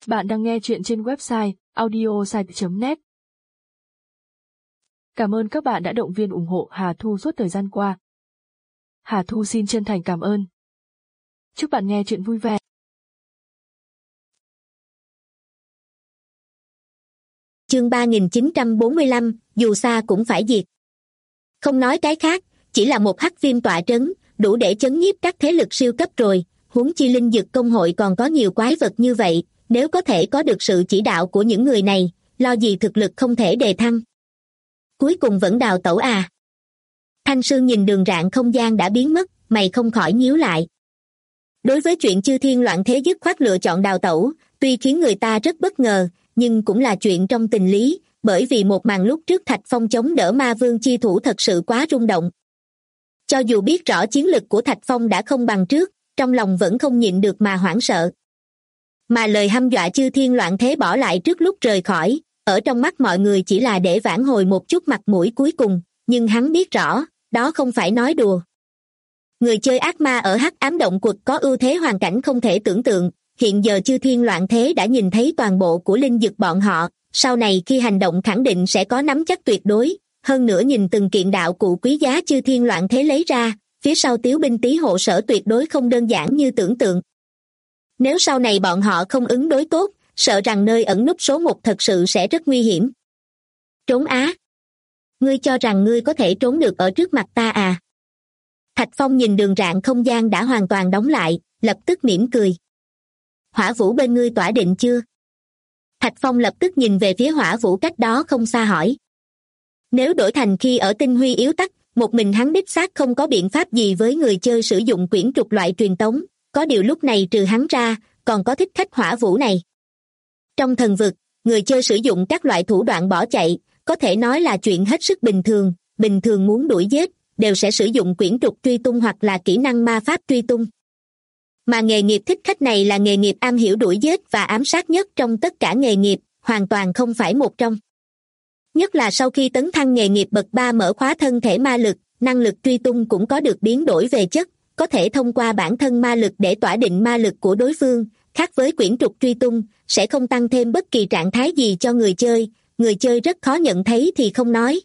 Bạn đang nghe chuyện trên website audiosite.net. Cảm ơn các bạn đã động viên ủng hộ Hà Thu suốt thời gian qua. Hà Thu xin chân thành cảm ơn. Chúc bạn nghe chuyện vui vẻ. Chương 3945, dù xa cũng phải diệt. Không nói cái khác, chỉ là một hắc viêm tọa trấn, đủ để chấn nhiếp các thế lực siêu cấp rồi, huống chi linh dực công hội còn có nhiều quái vật như vậy, nếu có thể có được sự chỉ đạo của những người này, lo gì thực lực không thể đề thăng. Cuối cùng vẫn đào tẩu à? Thanh Sương nhìn đường rạng không gian đã biến mất, mày không khỏi nhíu lại. Đối với chuyện chư thiên loạn thế dứt khoát lựa chọn đào tẩu, tuy khiến người ta rất bất ngờ, nhưng cũng là chuyện trong tình lý, bởi vì một màn lúc trước Thạch Phong chống đỡ ma vương chi thủ thật sự quá rung động. Cho dù biết rõ chiến lực của Thạch Phong đã không bằng trước, trong lòng vẫn không nhịn được mà hoảng sợ. Mà lời hăm dọa chư thiên loạn thế bỏ lại trước lúc rời khỏi, ở trong mắt mọi người chỉ là để vãn hồi một chút mặt mũi cuối cùng, nhưng hắn biết rõ, đó không phải nói đùa. Người chơi ác ma ở hắc ám động quật có ưu thế hoàn cảnh không thể tưởng tượng, hiện giờ chư thiên loạn thế đã nhìn thấy toàn bộ của linh dực bọn họ, sau này khi hành động khẳng định sẽ có nắm chắc tuyệt đối, hơn nữa nhìn từng kiện đạo cụ quý giá chư thiên loạn thế lấy ra, phía sau Tiếu binh Tý hộ sở tuyệt đối không đơn giản như tưởng tượng. Nếu sau này bọn họ không ứng đối tốt, sợ rằng nơi ẩn núp số 1 thật sự sẽ rất nguy hiểm. Trốn á? Ngươi cho rằng ngươi có thể trốn được ở trước mặt ta à? Thạch Phong nhìn đường rạng không gian đã hoàn toàn đóng lại, lập tức mỉm cười. Hỏa vũ bên ngươi tỏa định chưa? Thạch Phong lập tức nhìn về phía hỏa vũ cách đó không xa hỏi. Nếu đổi thành khi ở tinh huy yếu tắc, một mình hắn đích xác không có biện pháp gì với người chơi sử dụng quyển trục loại truyền tống, có điều lúc này trừ hắn ra, còn có thích khách hỏa vũ này. Trong thần vực, người chơi sử dụng các loại thủ đoạn bỏ chạy, có thể nói là chuyện hết sức bình thường muốn đuổi giết, đều sẽ sử dụng quyển trục truy tung hoặc là kỹ năng ma pháp truy tung. Mà nghề nghiệp thích khách này là nghề nghiệp am hiểu đuổi giết và ám sát nhất trong tất cả nghề nghiệp, hoàn toàn không phải một trong. Nhất là sau khi tấn thăng nghề nghiệp bậc 3 mở khóa thân thể ma lực, năng lực truy tung cũng có được biến đổi về chất, có thể thông qua bản thân ma lực để tỏa định ma lực của đối phương, khác với quyển trục truy tung, sẽ không tăng thêm bất kỳ trạng thái gì cho người chơi rất khó nhận thấy thì không nói.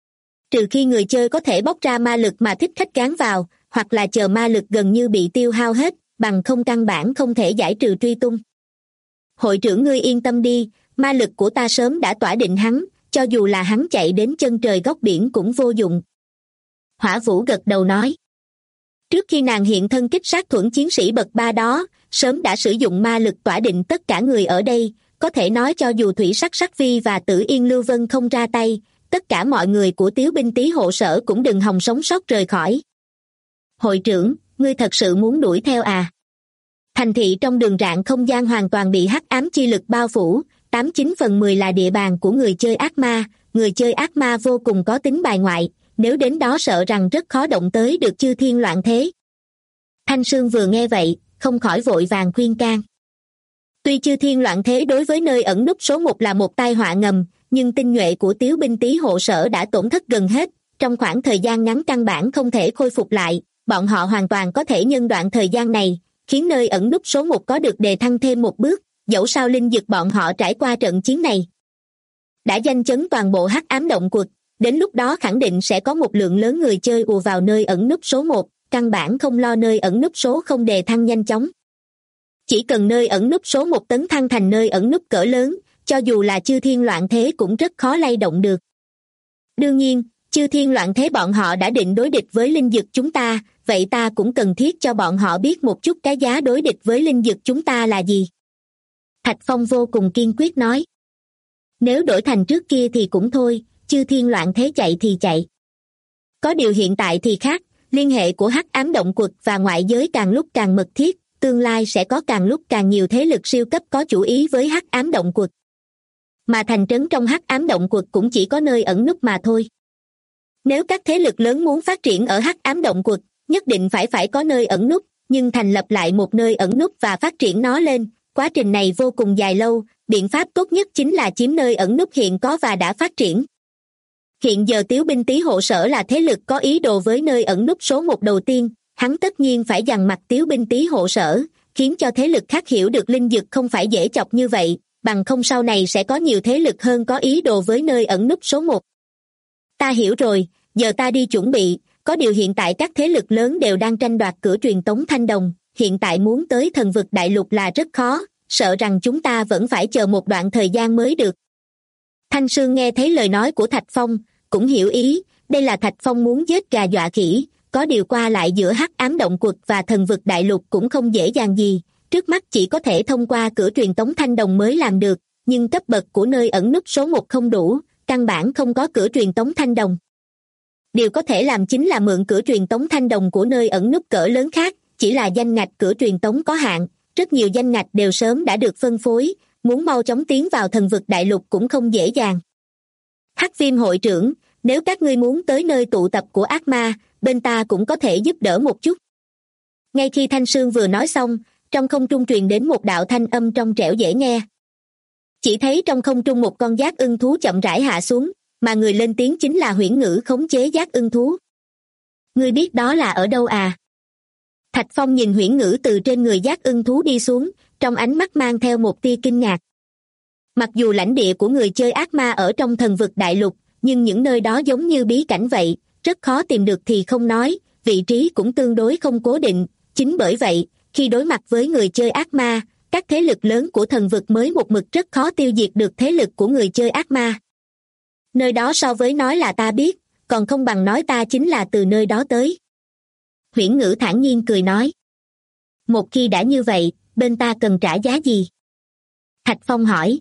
Trừ khi người chơi có thể bóc ra ma lực mà thích khách gán vào, hoặc là chờ ma lực gần như bị tiêu hao hết, bằng không căn bản không thể giải trừ truy tung. Hội trưởng ngươi yên tâm đi, ma lực của ta sớm đã tỏa định hắn, cho dù là hắn chạy đến chân trời góc biển cũng vô dụng. Hỏa Vũ gật đầu nói. Trước khi nàng hiện thân kích sát thuẫn chiến sĩ bậc 3 đó, sớm đã sử dụng ma lực tỏa định tất cả người ở đây, có thể nói cho dù Thủy Sắc Sắc Vi và Tử Yên Lưu Vân không ra tay, tất cả mọi người của Tiếu binh Tý hộ sở cũng đừng hòng sống sót rời khỏi. Hội trưởng, ngươi thật sự muốn đuổi theo à? Thành thị trong đường rạng không gian hoàn toàn bị hắc ám chi lực bao phủ, 89/10 là địa bàn của người chơi ác ma vô cùng có tính bài ngoại, nếu đến đó sợ rằng rất khó động tới được chư thiên loạn thế. Thanh Sương vừa nghe vậy, không khỏi vội vàng khuyên can. Tuy chư thiên loạn thế đối với nơi ẩn núp số 1 là một tai họa ngầm, nhưng tinh nhuệ của Tiếu binh Tý hộ sở đã tổn thất gần hết, trong khoảng thời gian ngắn căn bản không thể khôi phục lại, bọn họ hoàn toàn có thể nhân đoạn thời gian này, khiến nơi ẩn núp số 1 có được đề thăng thêm một bước, dẫu sao linh dực bọn họ trải qua trận chiến này đã danh chấn toàn bộ hắc ám động quật, đến lúc đó khẳng định sẽ có một lượng lớn người chơi ùa vào nơi ẩn núp số 1, căn bản không lo nơi ẩn núp số không đề thăng nhanh chóng. Chỉ cần nơi ẩn núp số 1 tấn thăng thành nơi ẩn núp cỡ lớn, cho dù là chư thiên loạn thế cũng rất khó lay động được. Đương nhiên, chư thiên loạn thế bọn họ đã định đối địch với linh dực chúng ta, vậy ta cũng cần thiết cho bọn họ biết một chút cái giá đối địch với linh dực chúng ta là gì. Thạch Phong vô cùng kiên quyết nói. Nếu đổi thành trước kia thì cũng thôi, chư thiên loạn thế chạy thì chạy. Có điều hiện tại thì khác, liên hệ của hắc ám động quật và ngoại giới càng lúc càng mật thiết, tương lai sẽ có càng lúc càng nhiều thế lực siêu cấp có chủ ý với hắc ám động quật. Mà thành trấn trong hắc ám động quật cũng chỉ có nơi ẩn núp mà thôi. Nếu các thế lực lớn muốn phát triển ở hắc ám động quật, nhất định phải có nơi ẩn núp, nhưng thành lập lại một nơi ẩn núp và phát triển nó lên, quá trình này vô cùng dài lâu, biện pháp tốt nhất chính là chiếm nơi ẩn núp hiện có và đã phát triển. Hiện giờ Tiếu binh Tý hộ sở là thế lực có ý đồ với nơi ẩn núp số 1 đầu tiên, hắn tất nhiên phải dằn mặt Tiếu binh Tý hộ sở, khiến cho thế lực khác hiểu được linh dực không phải dễ chọc như vậy, bằng không sau này sẽ có nhiều thế lực hơn có ý đồ với nơi ẩn núp số 1. Ta hiểu rồi, giờ ta đi chuẩn bị, có điều hiện tại các thế lực lớn đều đang tranh đoạt cửa truyền tống thanh đồng, hiện tại muốn tới thần vực đại lục là rất khó, sợ rằng chúng ta vẫn phải chờ một đoạn thời gian mới được. Thanh Sương nghe thấy lời nói của Thạch Phong, cũng hiểu ý, đây là Thạch Phong muốn giết gà dọa khỉ, có điều qua lại giữa hắc ám động quật và thần vực đại lục cũng không dễ dàng gì, trước mắt chỉ có thể thông qua cửa truyền tống thanh đồng mới làm được, nhưng cấp bậc của nơi ẩn núp số 1 không đủ, căn bản không có cửa truyền tống thanh đồng. Điều có thể làm chính là mượn cửa truyền tống thanh đồng của nơi ẩn núp cỡ lớn khác, chỉ là danh ngạch cửa truyền tống có hạn, rất nhiều danh ngạch đều sớm đã được phân phối, muốn mau chóng tiến vào thần vực đại lục cũng không dễ dàng. Hắc Viêm hội trưởng, nếu các ngươi muốn tới nơi tụ tập của ác ma, bên ta cũng có thể giúp đỡ một chút. Ngay khi Thanh Sương vừa nói xong, trong không trung truyền đến một đạo thanh âm trong trẻo dễ nghe. Chỉ thấy trong không trung một con giác ưng thú chậm rãi hạ xuống, mà người lên tiếng chính là Huyễn Ngữ khống chế giác ưng thú. Ngươi biết đó là ở đâu à? Thạch Phong nhìn Huyễn Ngữ từ trên người giác ưng thú đi xuống, trong ánh mắt mang theo một tia kinh ngạc. Mặc dù lãnh địa của người chơi ác ma ở trong thần vực đại lục, nhưng những nơi đó giống như bí cảnh vậy, rất khó tìm được thì không nói, vị trí cũng tương đối không cố định, chính bởi vậy, khi đối mặt với người chơi ác ma, các thế lực lớn của thần vực mới một mực rất khó tiêu diệt được thế lực của người chơi ác ma. Nơi đó so với nói là ta biết, còn không bằng nói ta chính là từ nơi đó tới. Huyễn Ngữ thản nhiên cười nói. Một khi đã như vậy, bên ta cần trả giá gì? Thạch Phong hỏi.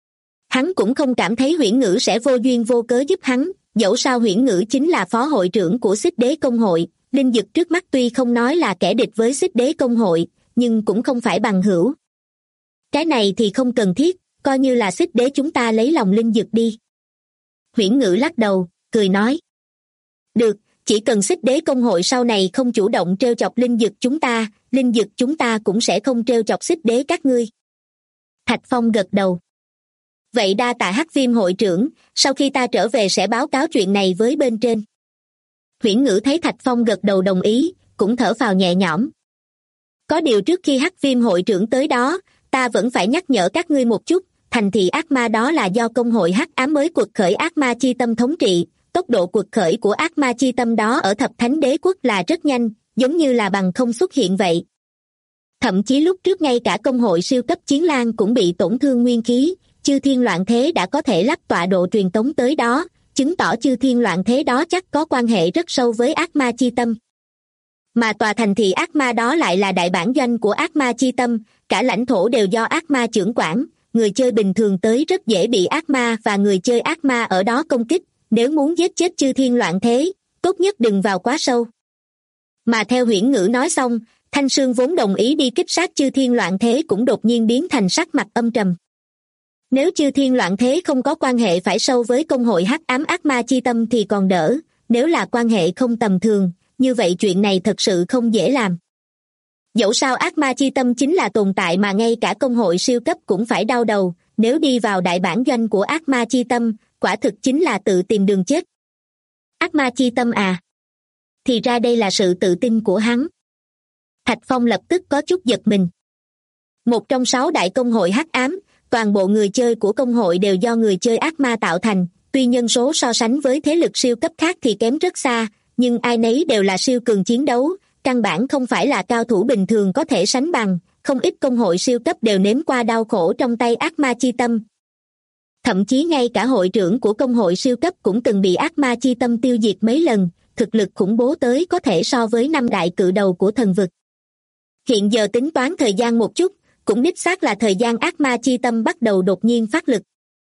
Hắn cũng không cảm thấy Huyễn Ngữ sẽ vô duyên vô cớ giúp hắn, dẫu sao Huyễn Ngữ chính là phó hội trưởng của Xích Đế Công hội, linh dực trước mắt tuy không nói là kẻ địch với Xích Đế Công hội, nhưng cũng không phải bằng hữu. Cái này thì không cần thiết, coi như là Xích Đế chúng ta lấy lòng linh dực đi. Huyễn Ngữ lắc đầu, cười nói. Được, chỉ cần Xích Đế Công hội sau này không chủ động trêu chọc linh dực chúng ta cũng sẽ không trêu chọc Xích Đế các ngươi. Thạch Phong gật đầu. Vậy đa tạ Hắc Viêm hội trưởng, sau khi ta trở về sẽ báo cáo chuyện này với bên trên. Huyễn Ngữ thấy Thạch Phong gật đầu đồng ý, cũng thở phào nhẹ nhõm. Có điều trước khi Hắc Viêm hội trưởng tới đó, ta vẫn phải nhắc nhở các ngươi một chút, thành thị ác ma đó là do công hội hắc ám mới quật khởi ác ma chi tâm thống trị, tốc độ quật khởi của ác ma chi tâm đó ở thập thánh đế quốc là rất nhanh, giống như là bằng không xuất hiện vậy. Thậm chí lúc trước ngay cả công hội siêu cấp chiến lang cũng bị tổn thương nguyên khí, chư thiên loạn thế đã có thể lắp tọa độ truyền tống tới đó, chứng tỏ chư thiên loạn thế đó chắc có quan hệ rất sâu với ác ma chi tâm. Mà tòa thành thị ác ma đó lại là đại bản doanh của ác ma chi tâm, cả lãnh thổ đều do ác ma trưởng quản, người chơi bình thường tới rất dễ bị ác ma và người chơi ác ma ở đó công kích, nếu muốn giết chết chư thiên loạn thế, tốt nhất đừng vào quá sâu. Mà theo Huyễn Ngữ nói xong, Thanh Sương vốn đồng ý đi kích sát chư thiên loạn thế cũng đột nhiên biến thành sắc mặt âm trầm. Nếu chư thiên loạn thế không có quan hệ phải sâu với công hội hắc ám ác ma chi tâm thì còn đỡ, nếu là quan hệ không tầm thường, như vậy chuyện này thật sự không dễ làm. Dẫu sao ác ma chi tâm chính là tồn tại mà ngay cả công hội siêu cấp cũng phải đau đầu, nếu đi vào đại bản doanh của ác ma chi tâm, quả thực chính là tự tìm đường chết. Ác ma chi tâm à? Thì ra đây là sự tự tin của hắn. Thạch Phong lập tức có chút giật mình. Một trong 6 đại công hội hắc ám, toàn bộ người chơi của công hội đều do người chơi ác ma tạo thành, tuy nhân số so sánh với thế lực siêu cấp khác thì kém rất xa, nhưng ai nấy đều là siêu cường chiến đấu, căn bản không phải là cao thủ bình thường có thể sánh bằng, không ít công hội siêu cấp đều nếm qua đau khổ trong tay ác ma chi tâm. Thậm chí ngay cả hội trưởng của công hội siêu cấp cũng từng bị ác ma chi tâm tiêu diệt mấy lần, thực lực khủng bố tới có thể so với 5 đại cự đầu của thần vực. Hiện giờ tính toán thời gian một chút, cũng đích xác là thời gian ác ma chi tâm bắt đầu đột nhiên phát lực.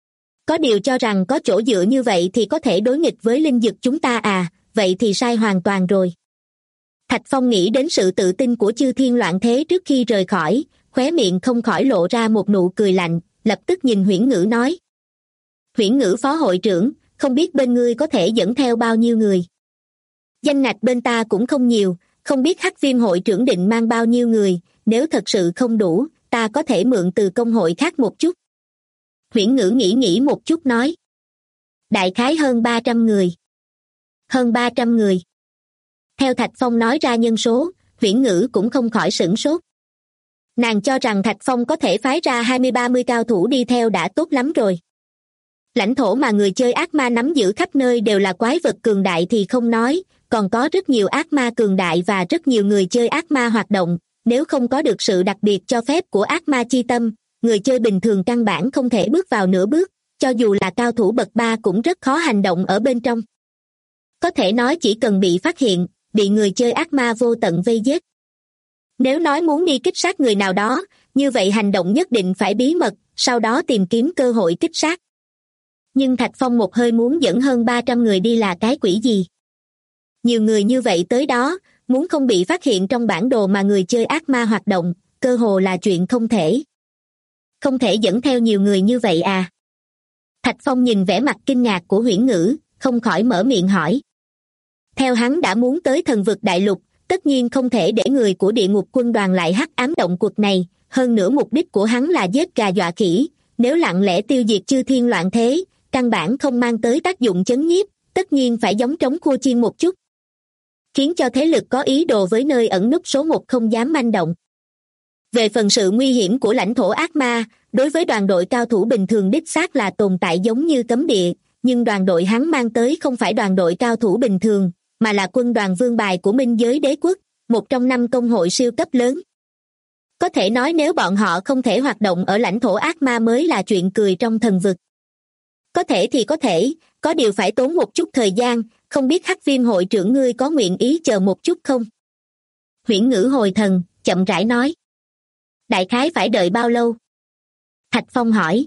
Có điều cho rằng có chỗ dựa như vậy thì có thể đối nghịch với linh dực chúng ta à, vậy thì sai hoàn toàn rồi. Thạch Phong nghĩ đến sự tự tin của chư thiên loạn thế trước khi rời khỏi, khóe miệng không khỏi lộ ra một nụ cười lạnh, lập tức nhìn Huyễn Ngữ nói. Huyễn Ngữ phó hội trưởng, không biết bên ngươi có thể dẫn theo bao nhiêu người? Danh ngạch bên ta cũng không nhiều, không biết Hắc Viêm hội trưởng định mang bao nhiêu người, nếu thật sự không đủ, ta có thể mượn từ công hội khác một chút. Huyễn Ngữ nghĩ một chút nói. Đại khái hơn 300 người. Hơn 300 người. Theo Thạch Phong nói ra nhân số, Huyễn Ngữ cũng không khỏi sửng sốt. Nàng cho rằng Thạch Phong có thể phái ra 20-30 cao thủ đi theo đã tốt lắm rồi. Lãnh thổ mà người chơi ác ma nắm giữ khắp nơi đều là quái vật cường đại thì không nói, còn có rất nhiều ác ma cường đại và rất nhiều người chơi ác ma hoạt động. Nếu không có được sự đặc biệt cho phép của ác ma chi tâm, người chơi bình thường căn bản không thể bước vào nửa bước, cho dù là cao thủ bậc 3 cũng rất khó hành động ở bên trong. Có thể nói chỉ cần bị phát hiện, bị người chơi ác ma vô tận vây giết. Nếu nói muốn đi kích sát người nào đó, như vậy hành động nhất định phải bí mật, sau đó tìm kiếm cơ hội kích sát. Nhưng Thạch Phong một hơi muốn dẫn hơn 300 người đi là cái quỷ gì? Nhiều người như vậy tới đó, muốn không bị phát hiện trong bản đồ mà người chơi ác ma hoạt động, cơ hồ là chuyện không thể. Không thể dẫn theo nhiều người như vậy à? Thạch Phong nhìn vẻ mặt kinh ngạc của Huyễn Ngữ, không khỏi mở miệng hỏi. Theo hắn đã muốn tới thần vực đại lục, tất nhiên không thể để người của địa ngục quân đoàn lại hắc ám động cuộc này, hơn nữa mục đích của hắn là giết gà dọa khỉ, nếu lặng lẽ tiêu diệt chư thiên loạn thế, căn bản không mang tới tác dụng chấn nhiếp, tất nhiên phải giống trống khua chiên một chút, khiến cho thế lực có ý đồ với nơi ẩn núp số 1 không dám manh động. Về phần sự nguy hiểm của lãnh thổ ác ma, đối với đoàn đội cao thủ bình thường đích xác là tồn tại giống như cấm địa, nhưng đoàn đội hắn mang tới không phải đoàn đội cao thủ bình thường, mà là quân đoàn vương bài của Minh Giới Đế Quốc, một trong 5 công hội siêu cấp lớn. Có thể nói nếu bọn họ không thể hoạt động ở lãnh thổ ác ma mới là chuyện cười trong thần vực. Có thể thì có thể, có điều phải tốn một chút thời gian, không biết Hắc Viêm hội trưởng ngươi có nguyện ý chờ một chút không? Huyễn Ngữ hồi thần, chậm rãi nói. Đại khái phải đợi bao lâu? Thạch Phong hỏi.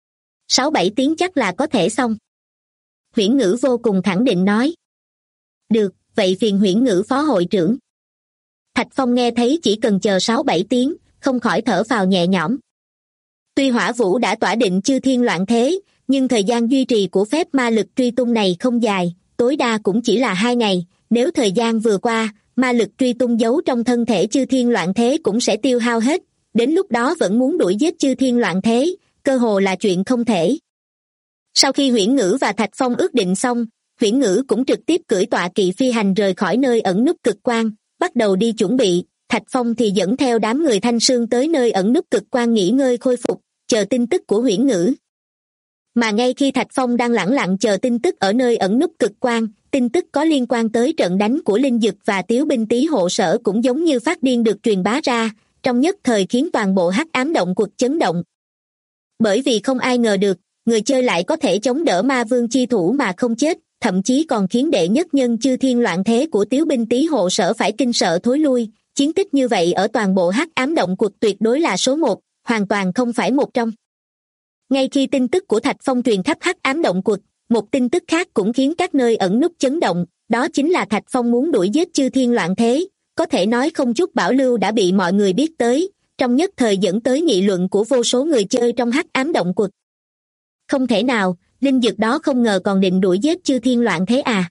6-7 tiếng chắc là có thể xong. Huyễn Ngữ vô cùng khẳng định nói. Được, vậy phiền Huyễn Ngữ phó hội trưởng. Thạch Phong nghe thấy chỉ cần chờ 6-7 tiếng, không khỏi thở phào nhẹ nhõm. Tuy Hỏa Vũ đã tỏa định chư thiên loạn thế, nhưng thời gian duy trì của phép ma lực truy tung này không dài, tối đa cũng chỉ là 2 ngày, nếu thời gian vừa qua, ma lực truy tung giấu trong thân thể chư thiên loạn thế cũng sẽ tiêu hao hết, đến lúc đó vẫn muốn đuổi giết chư thiên loạn thế, cơ hồ là chuyện không thể. Sau khi Huyễn Ngữ và Thạch Phong ước định xong, Huyễn Ngữ cũng trực tiếp cưỡi tọa kỵ phi hành rời khỏi nơi ẩn núp cực quang, bắt đầu đi chuẩn bị, Thạch Phong thì dẫn theo đám người Thanh Sương tới nơi ẩn núp cực quang nghỉ ngơi khôi phục, chờ tin tức của Huyễn Ngữ. Mà ngay khi Thạch Phong đang lẳng lặng chờ tin tức ở nơi ẩn núp cực quang, tin tức có liên quan tới trận đánh của Linh Dực và Tiếu binh tý hộ sở cũng giống như phát điên được truyền bá ra, trong nhất thời khiến toàn bộ hắc ám động quật chấn động. Bởi vì không ai ngờ được, người chơi lại có thể chống đỡ ma vương chi thủ mà không chết, thậm chí còn khiến đệ nhất nhân chư thiên loạn thế của Tiếu binh tý hộ sở phải kinh sợ thối lui, chiến tích như vậy ở toàn bộ hắc ám động quật tuyệt đối là số 1, hoàn toàn không phải một trong. Ngay khi tin tức của Thạch Phong truyền khắp hắc ám động quật, một tin tức khác cũng khiến các nơi ẩn núp chấn động, đó chính là Thạch Phong muốn đuổi giết chư thiên loạn thế, có thể nói không chút bảo lưu đã bị mọi người biết tới, trong nhất thời dẫn tới nghị luận của vô số người chơi trong hắc ám động quật. Không thể nào, Linh Dực đó không ngờ còn định đuổi giết chư thiên loạn thế à?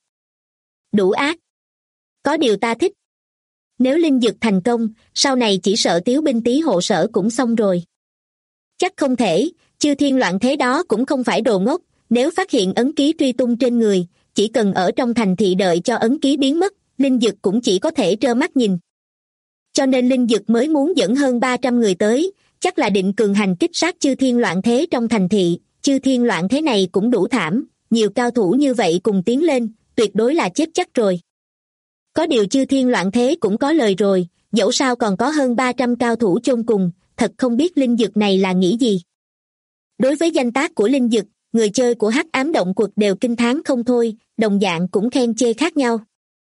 Đủ ác. Có điều ta thích. Nếu Linh Dực thành công, sau này chỉ sợ Tiếu binh tý hộ sở cũng xong rồi. Chắc không thể, chư thiên loạn thế đó cũng không phải đồ ngốc, nếu phát hiện ấn ký truy tung trên người, chỉ cần ở trong thành thị đợi cho ấn ký biến mất, Linh Dực cũng chỉ có thể trơ mắt nhìn. Cho nên Linh Dực mới muốn dẫn hơn 300 người tới, chắc là định cường hành kích sát chư thiên loạn thế trong thành thị, chư thiên loạn thế này cũng đủ thảm, nhiều cao thủ như vậy cùng tiến lên, tuyệt đối là chết chắc rồi. Có điều chư thiên loạn thế cũng có lời rồi, dẫu sao còn có hơn 300 cao thủ chôn cùng, thật không biết Linh Dực này là nghĩ gì. Đối với danh tác của Linh Dực, người chơi của hắc ám động quật đều kinh thán không thôi, đồng dạng cũng khen chê khác nhau.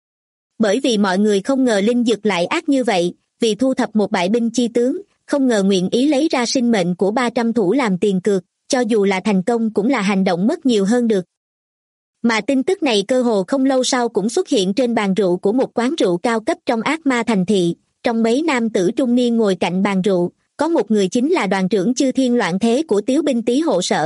Bởi vì mọi người không ngờ Linh Dực lại ác như vậy, vì thu thập một bại binh chi tướng, không ngờ nguyện ý lấy ra sinh mệnh của 300 thủ làm tiền cược, cho dù là thành công cũng là hành động mất nhiều hơn được. Mà tin tức này cơ hồ không lâu sau cũng xuất hiện trên bàn rượu của một quán rượu cao cấp trong ác ma thành thị, trong mấy nam tử trung niên ngồi cạnh bàn rượu, có một người chính là đoàn trưởng chư thiên loạn thế của Tiếu binh tý hộ sở.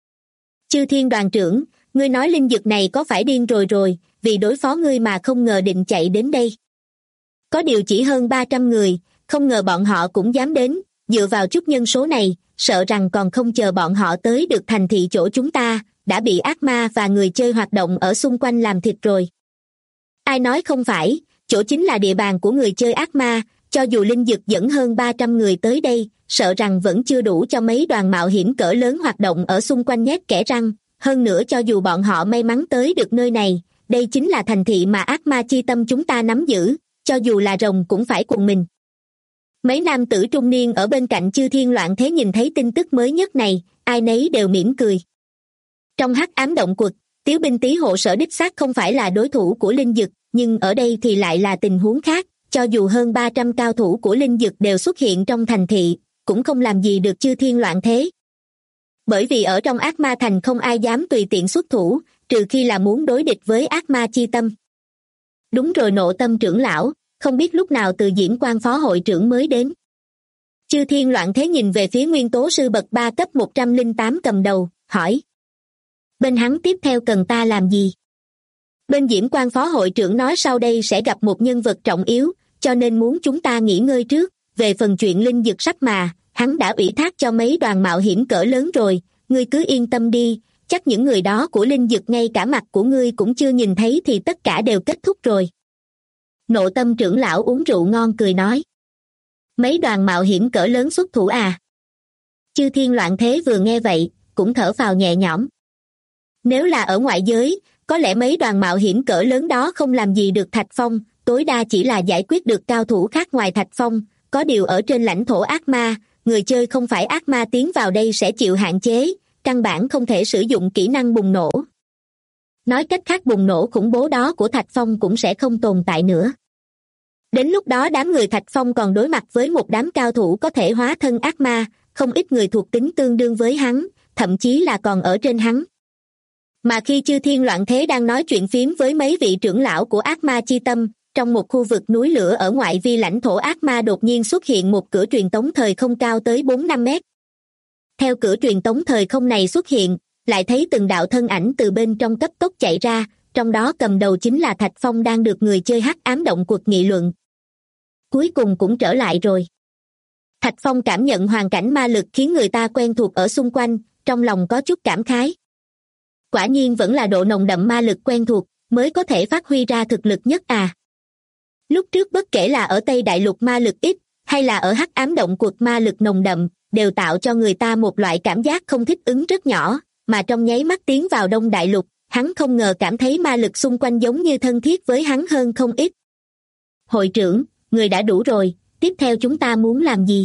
Chư thiên đoàn trưởng, ngươi nói Linh Dực này có phải điên rồi, vì đối phó ngươi mà không ngờ định chạy đến đây. Có điều chỉ hơn 300 người, không ngờ bọn họ cũng dám đến, dựa vào chút nhân số này, sợ rằng còn không chờ bọn họ tới được thành thị chỗ chúng ta, đã bị ác ma và người chơi hoạt động ở xung quanh làm thịt rồi. Ai nói không phải, chỗ chính là địa bàn của người chơi ác ma, cho dù Linh Dực dẫn hơn 300 người tới đây, sợ rằng vẫn chưa đủ cho mấy đoàn mạo hiểm cỡ lớn hoạt động ở xung quanh nhét kẽ răng. Hơn nữa cho dù bọn họ may mắn tới được nơi này, đây chính là thành thị mà ác ma chi tâm chúng ta nắm giữ, cho dù là rồng cũng phải cuồng mình. Mấy nam tử trung niên ở bên cạnh Chư Thiên Loạn Thế nhìn thấy tin tức mới nhất này, ai nấy đều mỉm cười. Trong hắc ám động quật, Tiếu binh Tý hộ sở đích xác không phải là đối thủ của Linh Dực, nhưng ở đây thì lại là tình huống khác, cho dù hơn 300 cao thủ của Linh Dực đều xuất hiện trong thành thị, cũng không làm gì được Chư Thiên Loạn Thế. Bởi vì ở trong ác ma thành không ai dám tùy tiện xuất thủ, trừ khi là muốn đối địch với ác ma chi tâm. Đúng rồi, Nộ Tâm trưởng lão, không biết lúc nào Từ Diễm Quan phó hội trưởng mới đến. Chư Thiên Loạn Thế nhìn về phía nguyên tố sư bậc 3 cấp 108 cầm đầu, hỏi. Bên hắn tiếp theo cần ta làm gì? Bên Diễm Quan phó hội trưởng nói sau đây sẽ gặp một nhân vật trọng yếu, cho nên muốn chúng ta nghỉ ngơi trước. Về phần chuyện Linh Dực sắp mà, hắn đã ủy thác cho mấy đoàn mạo hiểm cỡ lớn rồi, ngươi cứ yên tâm đi, chắc những người đó của Linh Dực ngay cả mặt của ngươi cũng chưa nhìn thấy thì tất cả đều kết thúc rồi. Nộ Tâm trưởng lão uống rượu ngon cười nói. Mấy đoàn mạo hiểm cỡ lớn xuất thủ à? Chư Thiên Loạn Thế vừa nghe vậy, cũng thở phào nhẹ nhõm. Nếu là ở ngoại giới, có lẽ mấy đoàn mạo hiểm cỡ lớn đó không làm gì được Thạch Phong, tối đa chỉ là giải quyết được cao thủ khác ngoài Thạch Phong, có điều ở trên lãnh thổ ác ma, người chơi không phải ác ma tiến vào đây sẽ chịu hạn chế, căn bản không thể sử dụng kỹ năng bùng nổ. Nói cách khác bùng nổ khủng bố đó của Thạch Phong cũng sẽ không tồn tại nữa. Đến lúc đó đám người Thạch Phong còn đối mặt với một đám cao thủ có thể hóa thân ác ma, không ít người thuộc tính tương đương với hắn, thậm chí là còn ở trên hắn. Mà khi Chư Thiên Loạn Thế đang nói chuyện phiếm với mấy vị trưởng lão của ác ma chi tâm, trong một khu vực núi lửa ở ngoại vi lãnh thổ ác ma đột nhiên xuất hiện một cửa truyền tống thời không cao tới 4-5 mét. Theo cửa truyền tống thời không này xuất hiện, lại thấy từng đạo thân ảnh từ bên trong cấp tốc chạy ra, trong đó cầm đầu chính là Thạch Phong đang được người chơi hắc ám động quật nghị luận. Cuối cùng cũng trở lại rồi. Thạch Phong cảm nhận hoàn cảnh ma lực khiến người ta quen thuộc ở xung quanh, trong lòng có chút cảm khái. Quả nhiên vẫn là độ nồng đậm ma lực quen thuộc, mới có thể phát huy ra thực lực nhất à. Lúc trước bất kể là ở Tây Đại Lục ma lực ít, hay là ở hắc ám động quật ma lực nồng đậm, đều tạo cho người ta một loại cảm giác không thích ứng rất nhỏ, mà trong nháy mắt tiến vào Đông Đại Lục, hắn không ngờ cảm thấy ma lực xung quanh giống như thân thiết với hắn hơn không ít. Hội trưởng, người đã đủ rồi, tiếp theo chúng ta muốn làm gì?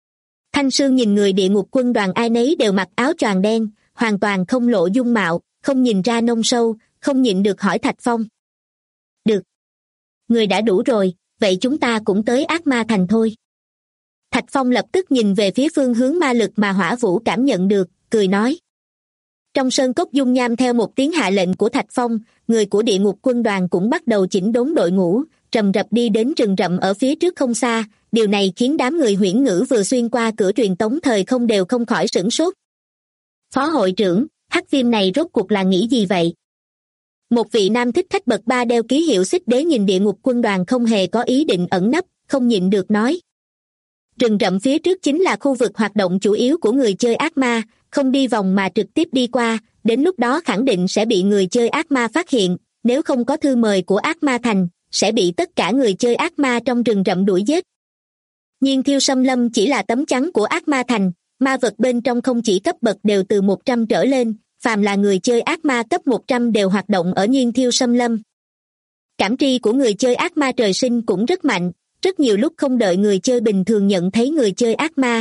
Thanh Sương nhìn người địa ngục quân đoàn ai nấy đều mặc áo choàng đen, hoàn toàn không lộ dung mạo, không nhìn ra nông sâu, không nhịn được hỏi Thạch Phong. Được. Người đã đủ rồi, vậy chúng ta cũng tới ác ma thành thôi. Thạch Phong lập tức nhìn về phía phương hướng ma lực mà Hỏa Vũ cảm nhận được, cười nói. Trong sơn cốc dung nham theo một tiếng hạ lệnh của Thạch Phong, người của địa ngục quân đoàn cũng bắt đầu chỉnh đốn đội ngũ, rầm rập đi đến rừng rậm ở phía trước không xa, điều này khiến đám người Huyễn Ngữ vừa xuyên qua cửa truyền tống thời không đều không khỏi sửng sốt. Phó hội trưởng, hắc viêm này rốt cuộc là nghĩ gì vậy? Một vị nam thích khách bậc 3 đeo ký hiệu xích đế nhìn địa ngục quân đoàn không hề có ý định ẩn nấp, không nhịn được nói. Rừng rậm phía trước chính là khu vực hoạt động chủ yếu của người chơi ác ma, không đi vòng mà trực tiếp đi qua, đến lúc đó khẳng định sẽ bị người chơi ác ma phát hiện, nếu không có thư mời của ác ma thành, sẽ bị tất cả người chơi ác ma trong rừng rậm đuổi giết. Nhiên Thiêu Xâm Lâm chỉ là tấm chắn của ác ma thành, ma vật bên trong không chỉ cấp bậc đều từ 100 trở lên, phàm là người chơi ác ma cấp 100 đều hoạt động ở Nhiên Thiêu Xâm Lâm. Cảm tri của người chơi ác ma trời sinh cũng rất mạnh, rất nhiều lúc không đợi người chơi bình thường nhận thấy người chơi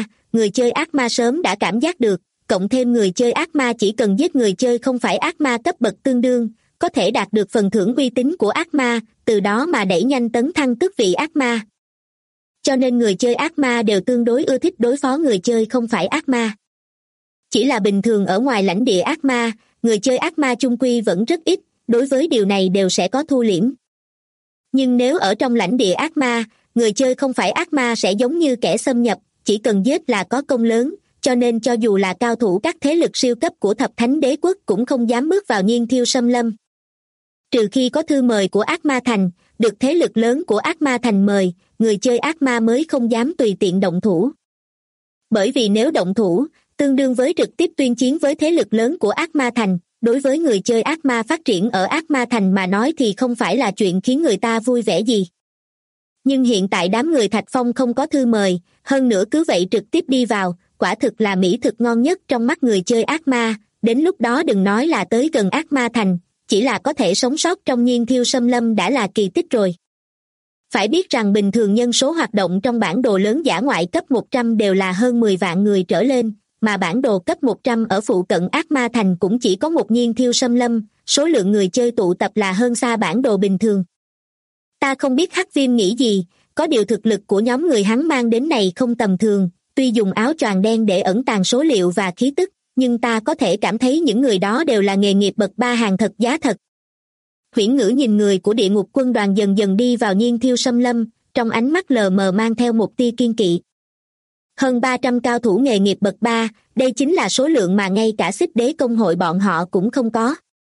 ác ma sớm đã cảm giác được, cộng thêm người chơi ác ma chỉ cần giết người chơi không phải ác ma cấp bậc tương đương, có thể đạt được phần thưởng uy tín của ác ma, từ đó mà đẩy nhanh tấn thăng tước vị ác ma. Cho nên người chơi ác ma đều tương đối ưa thích đối phó người chơi không phải ác ma. Chỉ là bình thường ở ngoài lãnh địa ác ma, người chơi ác ma chung quy vẫn rất ít, đối với điều này đều sẽ có thu liễm. Nhưng nếu ở trong lãnh địa ác ma, người chơi không phải ác ma sẽ giống như kẻ xâm nhập, chỉ cần giết là có công lớn, cho nên cho dù là cao thủ các thế lực siêu cấp của Thập Thánh Đế Quốc cũng không dám bước vào Nhiên Thiêu Xâm Lâm. Trừ khi có thư mời của ác ma thành, được thế lực lớn của ác ma thành mời, người chơi ác ma mới không dám tùy tiện động thủ. Bởi vì nếu động thủ, tương đương với trực tiếp tuyên chiến với thế lực lớn của ác ma thành, đối với người chơi ác ma phát triển ở ác ma thành mà nói thì không phải là chuyện khiến người ta vui vẻ gì. Nhưng hiện tại đám người Thạch Phong không có thư mời, hơn nữa cứ vậy trực tiếp đi vào, quả thực là mỹ thực ngon nhất trong mắt người chơi ác ma, đến lúc đó đừng nói là tới gần ác ma thành, chỉ là có thể sống sót trong Nhiên Thiêu Xâm Lâm đã là kỳ tích rồi. Phải biết rằng bình thường nhân số hoạt động trong bản đồ lớn dã ngoại cấp 100 đều là hơn 10 vạn người trở lên, mà bản đồ cấp 100 ở phụ cận ác ma thành cũng chỉ có một Nhiên Thiêu Xâm Lâm, số lượng người chơi tụ tập là hơn xa bản đồ bình thường. Ta không biết Hắc Viêm nghĩ gì, có điều thực lực của nhóm người hắn mang đến này không tầm thường, tuy dùng áo choàng đen để ẩn tàng số liệu và khí tức, nhưng ta có thể cảm thấy những người đó đều là nghề nghiệp bậc 3 hàng thật giá thật. Huyễn Ngữ nhìn người của địa ngục quân đoàn dần dần đi vào Nhiên Thiêu Xâm Lâm, trong ánh mắt lờ mờ mang theo một tia kiên kỵ. Hơn 300 cao thủ nghề nghiệp bậc 3, đây chính là số lượng mà ngay cả Xích Đế công hội bọn họ cũng không có.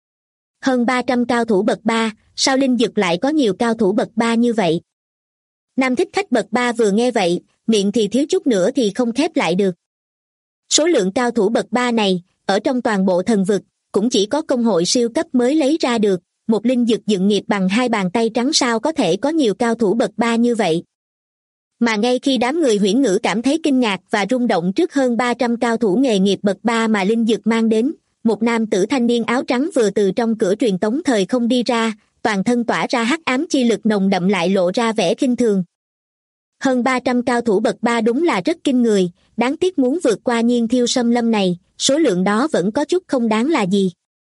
Hơn 300 cao thủ bậc 3, sao Linh Dực lại có nhiều cao thủ bậc 3 như vậy? Nam Thích Khách bậc 3 vừa nghe vậy, miệng thì thiếu chút nữa thì không khép lại được. Số lượng cao thủ bậc 3 này, ở trong toàn bộ thần vực, cũng chỉ có công hội siêu cấp mới lấy ra được, một linh dực dựng nghiệp bằng hai bàn tay trắng sao có thể có nhiều cao thủ bậc 3 như vậy. Mà ngay khi đám người Huyễn Ngữ cảm thấy kinh ngạc và rung động trước hơn 300 cao thủ nghề nghiệp bậc 3 mà linh dực mang đến, một nam tử thanh niên áo trắng vừa từ trong cửa truyền tống thời không đi ra, toàn thân tỏa ra hắc ám chi lực nồng đậm lại lộ ra vẻ khinh thường. Hơn 300 cao thủ bậc 3 đúng là rất kinh người, đáng tiếc muốn vượt qua Nhiên Thiêu Xâm Lâm này, số lượng đó vẫn có chút không đáng là gì.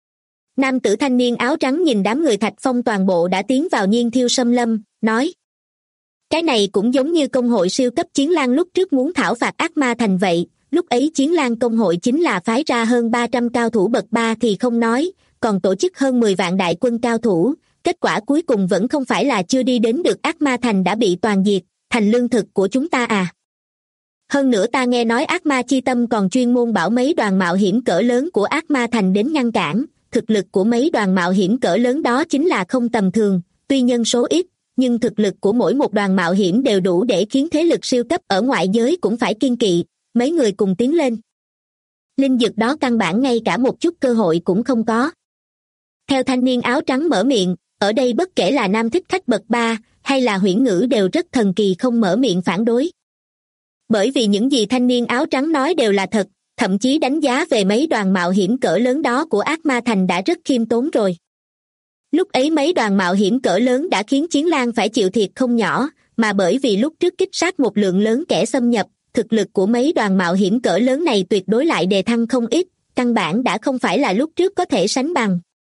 Nam tử thanh niên áo trắng nhìn đám người Thạch Phong toàn bộ đã tiến vào Nhiên Thiêu Xâm Lâm, nói: cái này cũng giống như công hội siêu cấp Chiến Lang lúc trước muốn thảo phạt ác ma thành vậy, lúc ấy Chiến Lang công hội chính là phái ra hơn 300 cao thủ bậc 3 thì không nói, còn tổ chức hơn 10 vạn đại quân cao thủ, kết quả cuối cùng vẫn không phải là chưa đi đến được ác ma thành đã bị toàn diệt, thành lương thực của chúng ta à. Hơn nữa ta nghe nói ác ma chi tâm còn chuyên môn bảo mấy đoàn mạo hiểm cỡ lớn của ác ma thành đến ngăn cản, thực lực của mấy đoàn mạo hiểm cỡ lớn đó chính là không tầm thường, tuy nhân số ít, nhưng thực lực của mỗi một đoàn mạo hiểm đều đủ để khiến thế lực siêu cấp ở ngoại giới cũng phải kiêng kỵ, mấy người cùng tiến lên. Linh dực đó căn bản ngay cả một chút cơ hội cũng không có. Theo thanh niên áo trắng mở miệng, ở đây bất kể là Nam Thích Khách bậc 3 hay là Huyễn Ngữ đều rất thần kỳ không mở miệng phản đối. Bởi vì những gì thanh niên áo trắng nói đều là thật, thậm chí đánh giá về mấy đoàn mạo hiểm cỡ lớn đó của ác ma thành đã rất khiêm tốn rồi. Lúc ấy mấy đoàn mạo hiểm cỡ lớn đã khiến Chiến Lang phải chịu thiệt không nhỏ, mà bởi vì lúc trước kích sát một lượng lớn kẻ xâm nhập, thực lực của mấy đoàn mạo hiểm cỡ lớn này tuyệt đối lại đề thăng không ít, căn bản đã không phải là lúc trước có thể sánh bằng.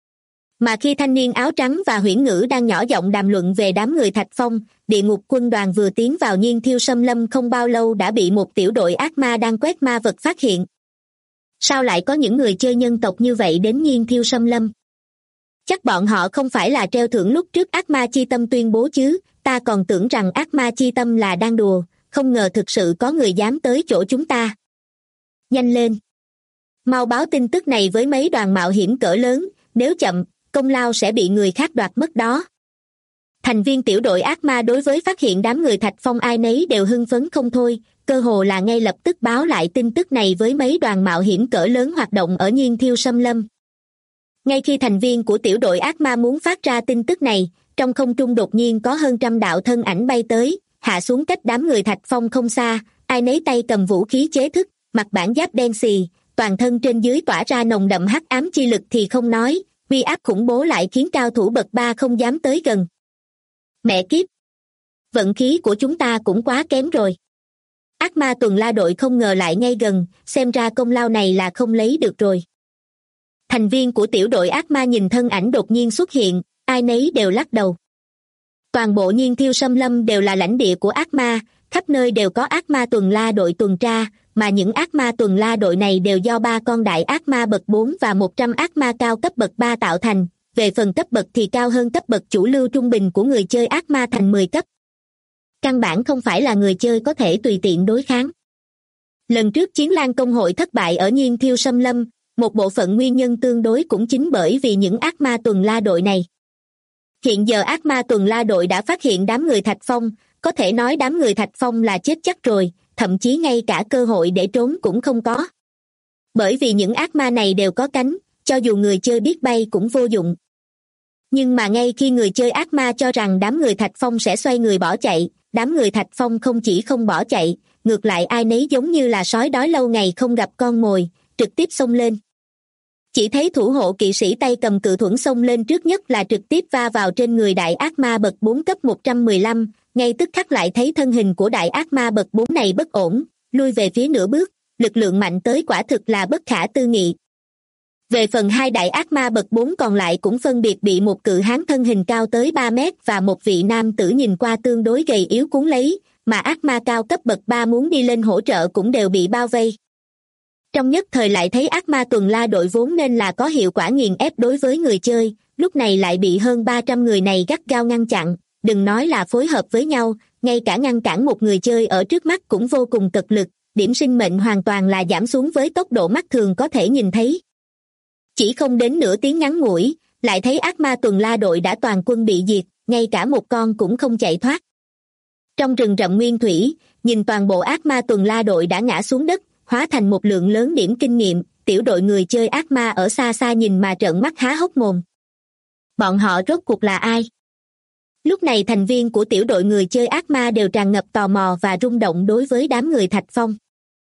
Mà khi thanh niên áo trắng và Huyễn Ngữ đang nhỏ giọng đàm luận về đám người Thạch Phong, địa ngục quân đoàn vừa tiến vào Nhiên Thiêu Xâm Lâm không bao lâu đã bị một tiểu đội ác ma đang quét ma vật phát hiện. Sao lại có những người chơi nhân tộc như vậy đến Nhiên Thiêu Xâm Lâm? Chắc bọn họ không phải là treo thưởng lúc trước ác ma chi tâm tuyên bố chứ, ta còn tưởng rằng ác ma chi tâm là đang đùa, không ngờ thực sự có người dám tới chỗ chúng ta. Nhanh lên! Mau báo tin tức này với mấy đoàn mạo hiểm cỡ lớn, nếu chậm, công lao sẽ bị người khác đoạt mất đó. Thành viên tiểu đội ác ma đối với phát hiện đám người Thạch Phong ai nấy đều hưng phấn không thôi, cơ hồ là ngay lập tức báo lại tin tức này với mấy đoàn mạo hiểm cỡ lớn hoạt động ở Nhiên Thiêu Xâm Lâm. Ngay khi thành viên của tiểu đội ác ma muốn phát ra tin tức này, trong không trung đột nhiên có hơn trăm đạo thân ảnh bay tới, hạ xuống cách đám người Thạch Phong không xa, ai nấy tay cầm vũ khí chế thức, mặc bản giáp đen xì, toàn thân trên dưới tỏa ra nồng đậm hắc ám chi lực thì không nói, uy áp khủng bố lại khiến cao thủ bậc 3 không dám tới gần. Mẹ kiếp! Vận khí của chúng ta cũng quá kém rồi. Ác ma tuần la đội không ngờ lại ngay gần, xem ra công lao này là không lấy được rồi. Thành viên của tiểu đội ác ma nhìn thân ảnh đột nhiên xuất hiện, ai nấy đều lắc đầu. Toàn bộ Nhiên Thiêu Xâm Lâm đều là lãnh địa của ác ma, khắp nơi đều có ác ma tuần la đội tuần tra, mà những ác ma tuần la đội này đều do 3 con đại ác ma bậc 4 và 100 ác ma cao cấp bậc 3 tạo thành, về phần cấp bậc thì cao hơn cấp bậc chủ lưu trung bình của người chơi ác ma thành 10 cấp. Căn bản không phải là người chơi có thể tùy tiện đối kháng. Lần trước Chiến Lang công hội thất bại ở Nhiên Thiêu Xâm Lâm, một bộ phận nguyên nhân tương đối cũng chính bởi vì những ác ma tuần la đội này. Hiện giờ ác ma tuần la đội đã phát hiện đám người Thạch Phong, có thể nói đám người Thạch Phong là chết chắc rồi, thậm chí ngay cả cơ hội để trốn cũng không có. Bởi vì những ác ma này đều có cánh, cho dù người chơi biết bay cũng vô dụng. Nhưng mà ngay khi người chơi ác ma cho rằng đám người Thạch Phong sẽ xoay người bỏ chạy, đám người Thạch Phong không chỉ không bỏ chạy, ngược lại ai nấy giống như là sói đói lâu ngày không gặp con mồi, trực tiếp xông lên. Chỉ thấy thủ hộ kỵ sĩ tay cầm cự thuẫn xông lên trước nhất là trực tiếp va vào trên người đại ác ma bậc 4 cấp 115, ngay tức khắc lại thấy thân hình của đại ác ma bậc 4 này bất ổn, lui về phía nửa bước, lực lượng mạnh tới quả thực là bất khả tư nghị. Về phần hai đại ác ma bậc 4 còn lại cũng phân biệt bị một cự hán thân hình cao tới 3 mét và một vị nam tử nhìn qua tương đối gầy yếu cuốn lấy, mà ác ma cao cấp bậc 3 muốn đi lên hỗ trợ cũng đều bị bao vây. Trong nhất thời lại thấy ác ma tuần la đội vốn nên là có hiệu quả nghiền ép đối với người chơi, lúc này lại bị hơn 300 người này gắt gao ngăn chặn, đừng nói là phối hợp với nhau, ngay cả ngăn cản một người chơi ở trước mắt cũng vô cùng cật lực, điểm sinh mệnh hoàn toàn là giảm xuống với tốc độ mắt thường có thể nhìn thấy. Chỉ không đến nửa tiếng ngắn ngủi, lại thấy ác ma tuần la đội đã toàn quân bị diệt, ngay cả một con cũng không chạy thoát. Trong rừng rậm nguyên thủy, nhìn toàn bộ ác ma tuần la đội đã ngã xuống đất, hóa thành một lượng lớn điểm kinh nghiệm, tiểu đội người chơi ác ma ở xa xa nhìn mà trợn mắt há hốc mồm. Bọn họ rốt cuộc là ai? Lúc này thành viên của tiểu đội người chơi ác ma đều tràn ngập tò mò và rung động đối với đám người Thạch Phong.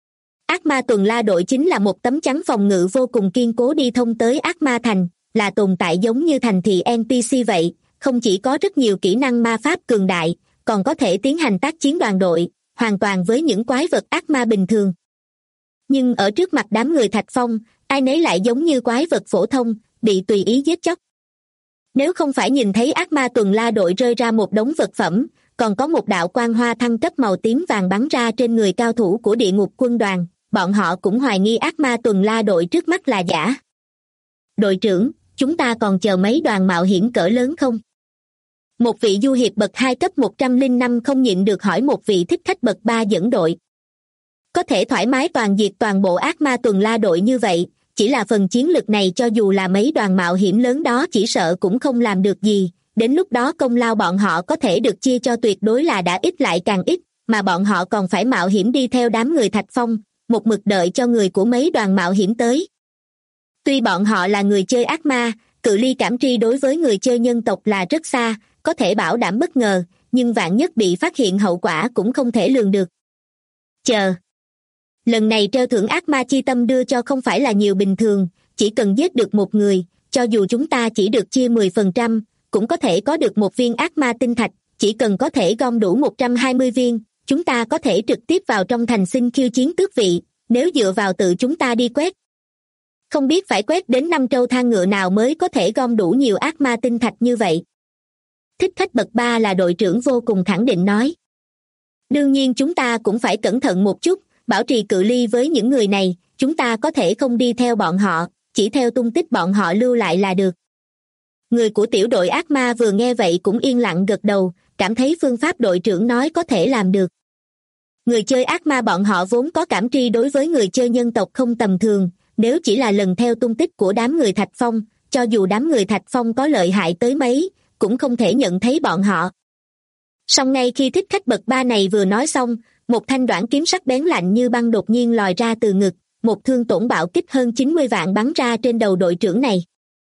Ác ma tuần la đội chính là một tấm chắn phòng ngự vô cùng kiên cố đi thông tới ác ma thành, là tồn tại giống như thành thị NPC vậy, không chỉ có rất nhiều kỹ năng ma pháp cường đại, còn có thể tiến hành tác chiến đoàn đội, hoàn toàn với những quái vật ác ma bình thường. Nhưng ở trước mặt đám người Thạch Phong, ai nấy lại giống như quái vật phổ thông, bị tùy ý giết chóc. Nếu không phải nhìn thấy ác ma tuần la đội rơi ra một đống vật phẩm, còn có một đạo quang hoa thăng cấp màu tím vàng bắn ra trên người cao thủ của địa ngục quân đoàn, bọn họ cũng hoài nghi ác ma tuần la đội trước mắt là giả. Đội trưởng, chúng ta còn chờ mấy đoàn mạo hiểm cỡ lớn không? Một vị du hiệp bậc 2 cấp 105 không nhịn được hỏi một vị thích khách bậc 3 dẫn đội. Có thể thoải mái toàn diệt toàn bộ ác ma tuần la đội như vậy, chỉ là phần chiến lực này cho dù là mấy đoàn mạo hiểm lớn đó chỉ sợ cũng không làm được gì, đến lúc đó công lao bọn họ có thể được chia cho tuyệt đối là đã ít lại càng ít, mà bọn họ còn phải mạo hiểm đi theo đám người Thạch Phong, một mực đợi cho người của mấy đoàn mạo hiểm tới. Tuy bọn họ là người chơi ác ma, cự ly cảm tri đối với người chơi nhân tộc là rất xa, có thể bảo đảm bất ngờ, nhưng vạn nhất bị phát hiện hậu quả cũng không thể lường được. Chờ. Lần này treo thưởng ác ma chi tâm đưa cho không phải là nhiều bình thường, chỉ cần giết được một người, cho dù chúng ta chỉ được chia 10%, cũng có thể có được một viên ác ma tinh thạch, chỉ cần có thể gom đủ 120 viên, chúng ta có thể trực tiếp vào trong thành xin khiêu chiến tước vị, nếu dựa vào tự chúng ta đi quét. Không biết phải quét đến 5 trâu thang ngựa nào mới có thể gom đủ nhiều ác ma tinh thạch như vậy. Thích khách bậc 3 là đội trưởng vô cùng khẳng định nói. Đương nhiên chúng ta cũng phải cẩn thận một chút, bảo trì cự ly với những người này, chúng ta có thể không đi theo bọn họ, chỉ theo tung tích bọn họ lưu lại là được. Người của tiểu đội ác ma vừa nghe vậy cũng yên lặng gật đầu, cảm thấy phương pháp đội trưởng nói có thể làm được. Người chơi ác ma bọn họ vốn có cảm tri đối với người chơi nhân tộc không tầm thường, nếu chỉ là lần theo tung tích của đám người Thạch Phong, cho dù đám người Thạch Phong có lợi hại tới mấy, cũng không thể nhận thấy bọn họ. Song ngay khi thích khách bậc 3 này vừa nói xong, một thanh đoản kiếm sắc bén lạnh như băng đột nhiên lòi ra từ ngực, một thương tổn bạo kích hơn 90 vạn bắn ra trên đầu đội trưởng này.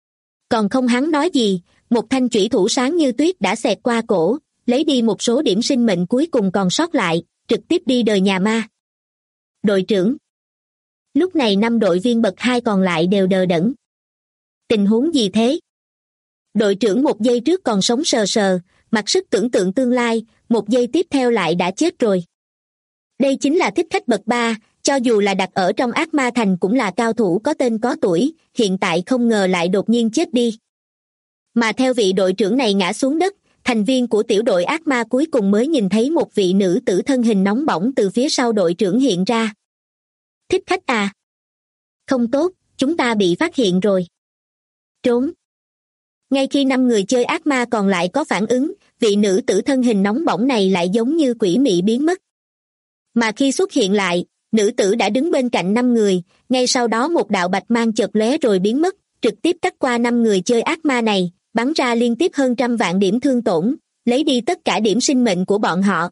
Còn không hắn nói gì, một thanh chủy thủ sáng như tuyết đã xẹt qua cổ, lấy đi một số điểm sinh mệnh cuối cùng còn sót lại, trực tiếp đi đời nhà ma. Đội trưởng. Lúc này 5 đội viên bậc 2 còn lại đều đờ đẫn. Tình huống gì thế? Đội trưởng một giây trước còn sống sờ sờ, mặc sức tưởng tượng tương lai, một giây tiếp theo lại đã chết rồi. Đây chính là thích khách bậc 3, cho dù là đặt ở trong ác ma thành cũng là cao thủ có tên có tuổi, hiện tại không ngờ lại đột nhiên chết đi. Mà theo vị đội trưởng này ngã xuống đất, thành viên của tiểu đội ác ma cuối cùng mới nhìn thấy một vị nữ tử thân hình nóng bỏng từ phía sau đội trưởng hiện ra. Thích khách à? Không tốt, chúng ta bị phát hiện rồi. Trốn. Ngay khi 5 người chơi ác ma còn lại có phản ứng, vị nữ tử thân hình nóng bỏng này lại giống như quỷ mị biến mất. Mà khi xuất hiện lại, nữ tử đã đứng bên cạnh 5 người, ngay sau đó một đạo bạch mang chợt lóe rồi biến mất, trực tiếp cắt qua 5 người chơi ác ma này, bắn ra liên tiếp hơn 100 vạn điểm thương tổn, lấy đi tất cả điểm sinh mệnh của bọn họ.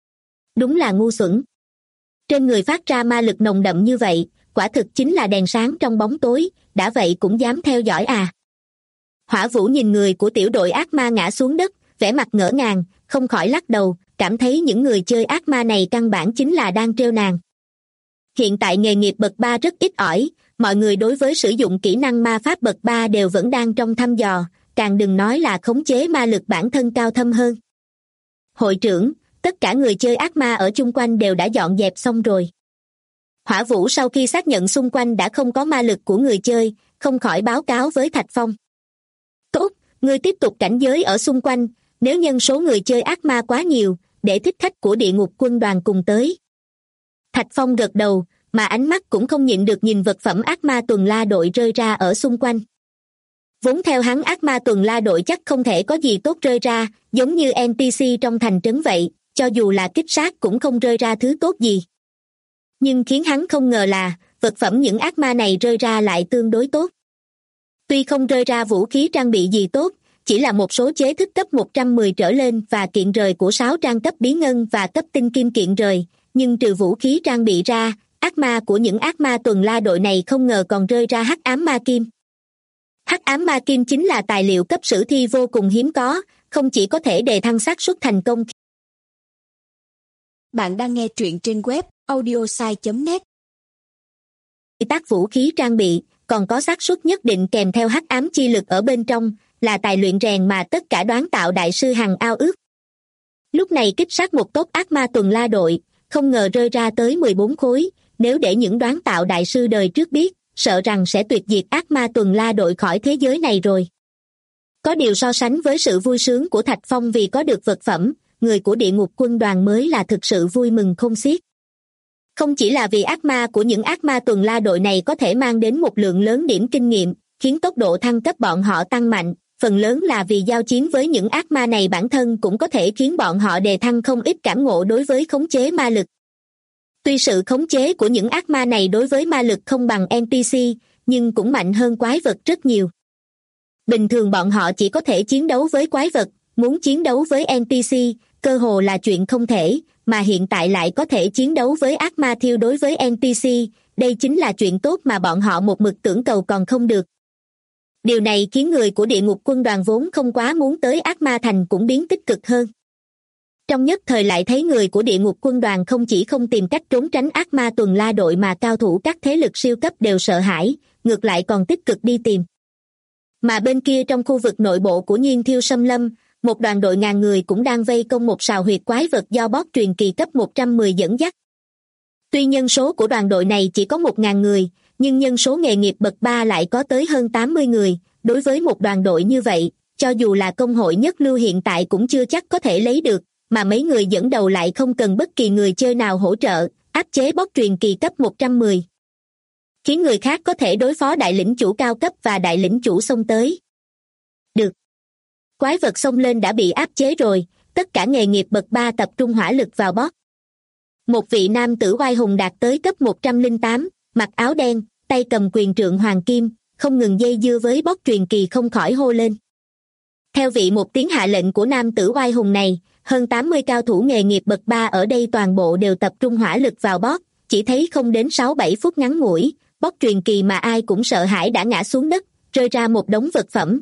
Đúng là ngu xuẩn. Trên người phát ra ma lực nồng đậm như vậy, quả thực chính là đèn sáng trong bóng tối, đã vậy cũng dám theo dõi à. Hỏa Vũ nhìn người của tiểu đội ác ma ngã xuống đất, vẻ mặt ngỡ ngàng, không khỏi lắc đầu, cảm thấy những người chơi ác ma này căn bản chính là đang trêu nàng. Hiện tại nghề nghiệp bậc 3 rất ít ỏi, mọi người đối với sử dụng kỹ năng ma pháp bậc 3 đều vẫn đang trong thăm dò, càng đừng nói là khống chế ma lực bản thân cao thâm hơn. Hội trưởng, tất cả người chơi ác ma ở chung quanh đều đã dọn dẹp xong rồi. Hỏa Vũ sau khi xác nhận xung quanh đã không có ma lực của người chơi, không khỏi báo cáo với Thạch Phong. Tốt, ngươi tiếp tục cảnh giới ở xung quanh, nếu nhân số người chơi ác ma quá nhiều, để thích khách của địa ngục quân đoàn cùng tới. Thạch Phong gật đầu, mà ánh mắt cũng không nhịn được nhìn vật phẩm ác ma tuần la đội rơi ra ở xung quanh. Vốn theo hắn ác ma tuần la đội chắc không thể có gì tốt rơi ra, giống như NPC trong thành trấn vậy, cho dù là kích sát cũng không rơi ra thứ tốt gì. Nhưng khiến hắn không ngờ là, vật phẩm những ác ma này rơi ra lại tương đối tốt. Tuy không rơi ra vũ khí trang bị gì tốt, chỉ là một số chế thức cấp 110 trở lên và kiện rời của 6 trang cấp bí ngân và cấp tinh kim kiện rời, nhưng trừ vũ khí trang bị ra, ác ma của những ác ma tuần la đội này không ngờ còn rơi ra hắc ám ma kim. Hắc ám ma kim chính là tài liệu cấp sử thi vô cùng hiếm có, không chỉ có thể đề thăng xác suất thành công. Bạn đang nghe truyện trên web audiosai.net. Tác vũ khí trang bị, còn có xác suất nhất định kèm theo hắc ám chi lực ở bên trong, là tài luyện rèn mà tất cả đoán tạo đại sư hằng ao ước. Lúc này kích sát một tốp ác ma tuần la đội, không ngờ rơi ra tới 14 khối, nếu để những đoán tạo đại sư đời trước biết, sợ rằng sẽ tuyệt diệt ác ma tuần la đội khỏi thế giới này rồi. Có điều so sánh với sự vui sướng của Thạch Phong vì có được vật phẩm, người của địa ngục quân đoàn mới là thực sự vui mừng không xiết. Không chỉ là vì ác ma của những ác ma tuần la đội này có thể mang đến một lượng lớn điểm kinh nghiệm, khiến tốc độ thăng cấp bọn họ tăng mạnh, phần lớn là vì giao chiến với những ác ma này bản thân cũng có thể khiến bọn họ đề thăng không ít cảm ngộ đối với khống chế ma lực. Tuy sự khống chế của những ác ma này đối với ma lực không bằng NPC, nhưng cũng mạnh hơn quái vật rất nhiều. Bình thường bọn họ chỉ có thể chiến đấu với quái vật, muốn chiến đấu với NPC, cơ hồ là chuyện không thể, mà hiện tại lại có thể chiến đấu với ác ma thiêu đối với NPC, đây chính là chuyện tốt mà bọn họ một mực tưởng cầu còn không được. Điều này khiến người của địa ngục quân đoàn vốn không quá muốn tới ác ma thành cũng biến tích cực hơn. Trong nhất thời lại thấy người của địa ngục quân đoàn không chỉ không tìm cách trốn tránh ác ma tuần la đội mà cao thủ các thế lực siêu cấp đều sợ hãi, ngược lại còn tích cực đi tìm. Mà bên kia trong khu vực nội bộ của Nhiên Thiêu Xâm Lâm, một đoàn đội ngàn người cũng đang vây công một sào huyệt quái vật do boss truyền kỳ cấp 110 dẫn dắt. Tuy nhân số của đoàn đội này chỉ có 1.000 người, nhưng nhân số nghề nghiệp bậc 3 lại có tới hơn 80 người, đối với một đoàn đội như vậy, cho dù là công hội nhất lưu hiện tại cũng chưa chắc có thể lấy được, mà mấy người dẫn đầu lại không cần bất kỳ người chơi nào hỗ trợ, áp chế boss truyền kỳ cấp 110. Khiến người khác có thể đối phó đại lĩnh chủ cao cấp và đại lĩnh chủ xông tới. Được. Quái vật xông lên đã bị áp chế rồi, tất cả nghề nghiệp bậc 3 tập trung hỏa lực vào boss. Một vị nam tử oai hùng đạt tới cấp 108, mặc áo đen, tay cầm quyền trượng hoàng kim, không ngừng dây dưa với boss truyền kỳ không khỏi hô lên. Theo vị một tiếng hạ lệnh của nam tử oai hùng này, hơn 80 cao thủ nghề nghiệp bậc 3 ở đây toàn bộ đều tập trung hỏa lực vào boss, chỉ thấy không đến 6-7 phút ngắn ngủi, boss truyền kỳ mà ai cũng sợ hãi đã ngã xuống đất, rơi ra một đống vật phẩm.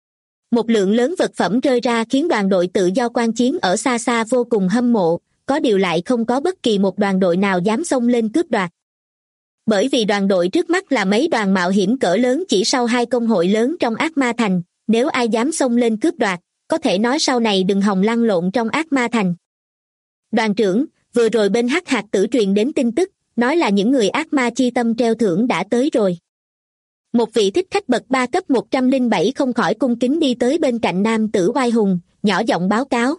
Một lượng lớn vật phẩm rơi ra khiến đoàn đội tự do quan chiến ở xa xa vô cùng hâm mộ, có điều lại không có bất kỳ một đoàn đội nào dám xông lên cướp đoạt. Bởi vì đoàn đội trước mắt là mấy đoàn mạo hiểm cỡ lớn chỉ sau 2 công hội lớn trong ác ma thành, nếu ai dám xông lên cướp đoạt, có thể nói sau này đừng hòng lăn lộn trong ác ma thành. Đoàn trưởng, vừa rồi bên Hắc Hạt Tử truyền đến tin tức, nói là những người ác ma chi tâm treo thưởng đã tới rồi. Một vị thích khách bậc 3 cấp 107 không khỏi cung kính đi tới bên cạnh nam tử oai hùng, nhỏ giọng báo cáo.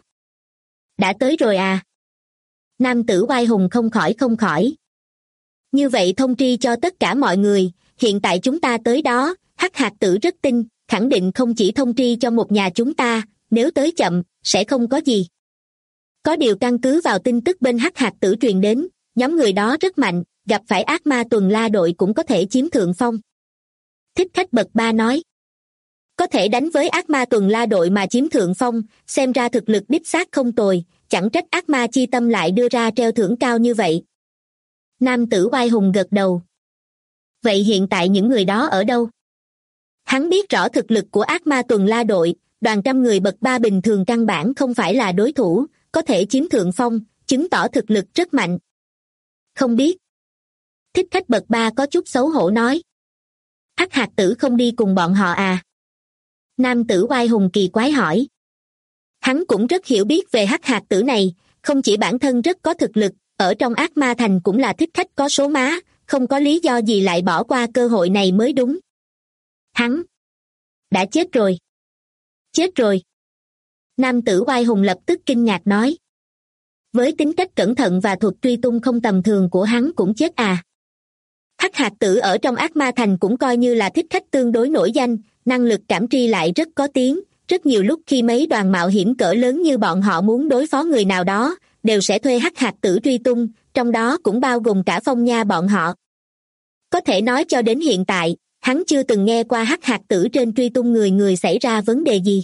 Đã tới rồi à? Nam tử oai hùng không khỏi. Như vậy thông tri cho tất cả mọi người, hiện tại chúng ta tới đó, Hắc Hạt Tử rất tin, khẳng định không chỉ thông tri cho một nhà chúng ta, nếu tới chậm, sẽ không có gì. Có điều căn cứ vào tin tức bên Hắc Hạt Tử truyền đến, nhóm người đó rất mạnh, gặp phải ác ma tuần la đội cũng có thể chiếm thượng phong. Thích khách bậc 3 nói. Có thể đánh với ác ma tuần la đội mà chiếm thượng phong, xem ra thực lực đích xác không tồi, chẳng trách ác ma chi tâm lại đưa ra treo thưởng cao như vậy. Nam tử oai hùng gật đầu. Vậy hiện tại những người đó ở đâu? Hắn biết rõ thực lực của ác ma tuần la đội, đoàn trăm người bậc 3 bình thường căn bản không phải là đối thủ, có thể chiếm thượng phong, chứng tỏ thực lực rất mạnh. Không biết. Thích khách bậc 3 có chút xấu hổ nói. Hắc hạt tử không đi cùng bọn họ à? Nam tử oai hùng kỳ quái hỏi. Hắn cũng rất hiểu biết về hắc hạt tử này, không chỉ bản thân rất có thực lực, ở trong ác ma thành cũng là thích khách có số má, không có lý do gì lại bỏ qua cơ hội này mới đúng. Hắn đã chết rồi. Chết rồi. Nam tử oai hùng lập tức kinh ngạc nói. Với tính cách cẩn thận và thuật truy tung không tầm thường của hắn cũng chết à? Hắc hạt tử ở trong ác ma thành cũng coi như là thích khách tương đối nổi danh, năng lực cảm tri lại rất có tiếng, rất nhiều lúc khi mấy đoàn mạo hiểm cỡ lớn như bọn họ muốn đối phó người nào đó, đều sẽ thuê hắc hạt tử truy tung, trong đó cũng bao gồm cả Phong Nha bọn họ. Có thể nói cho đến hiện tại, hắn chưa từng nghe qua hắc hạt tử trên truy tung người xảy ra vấn đề gì.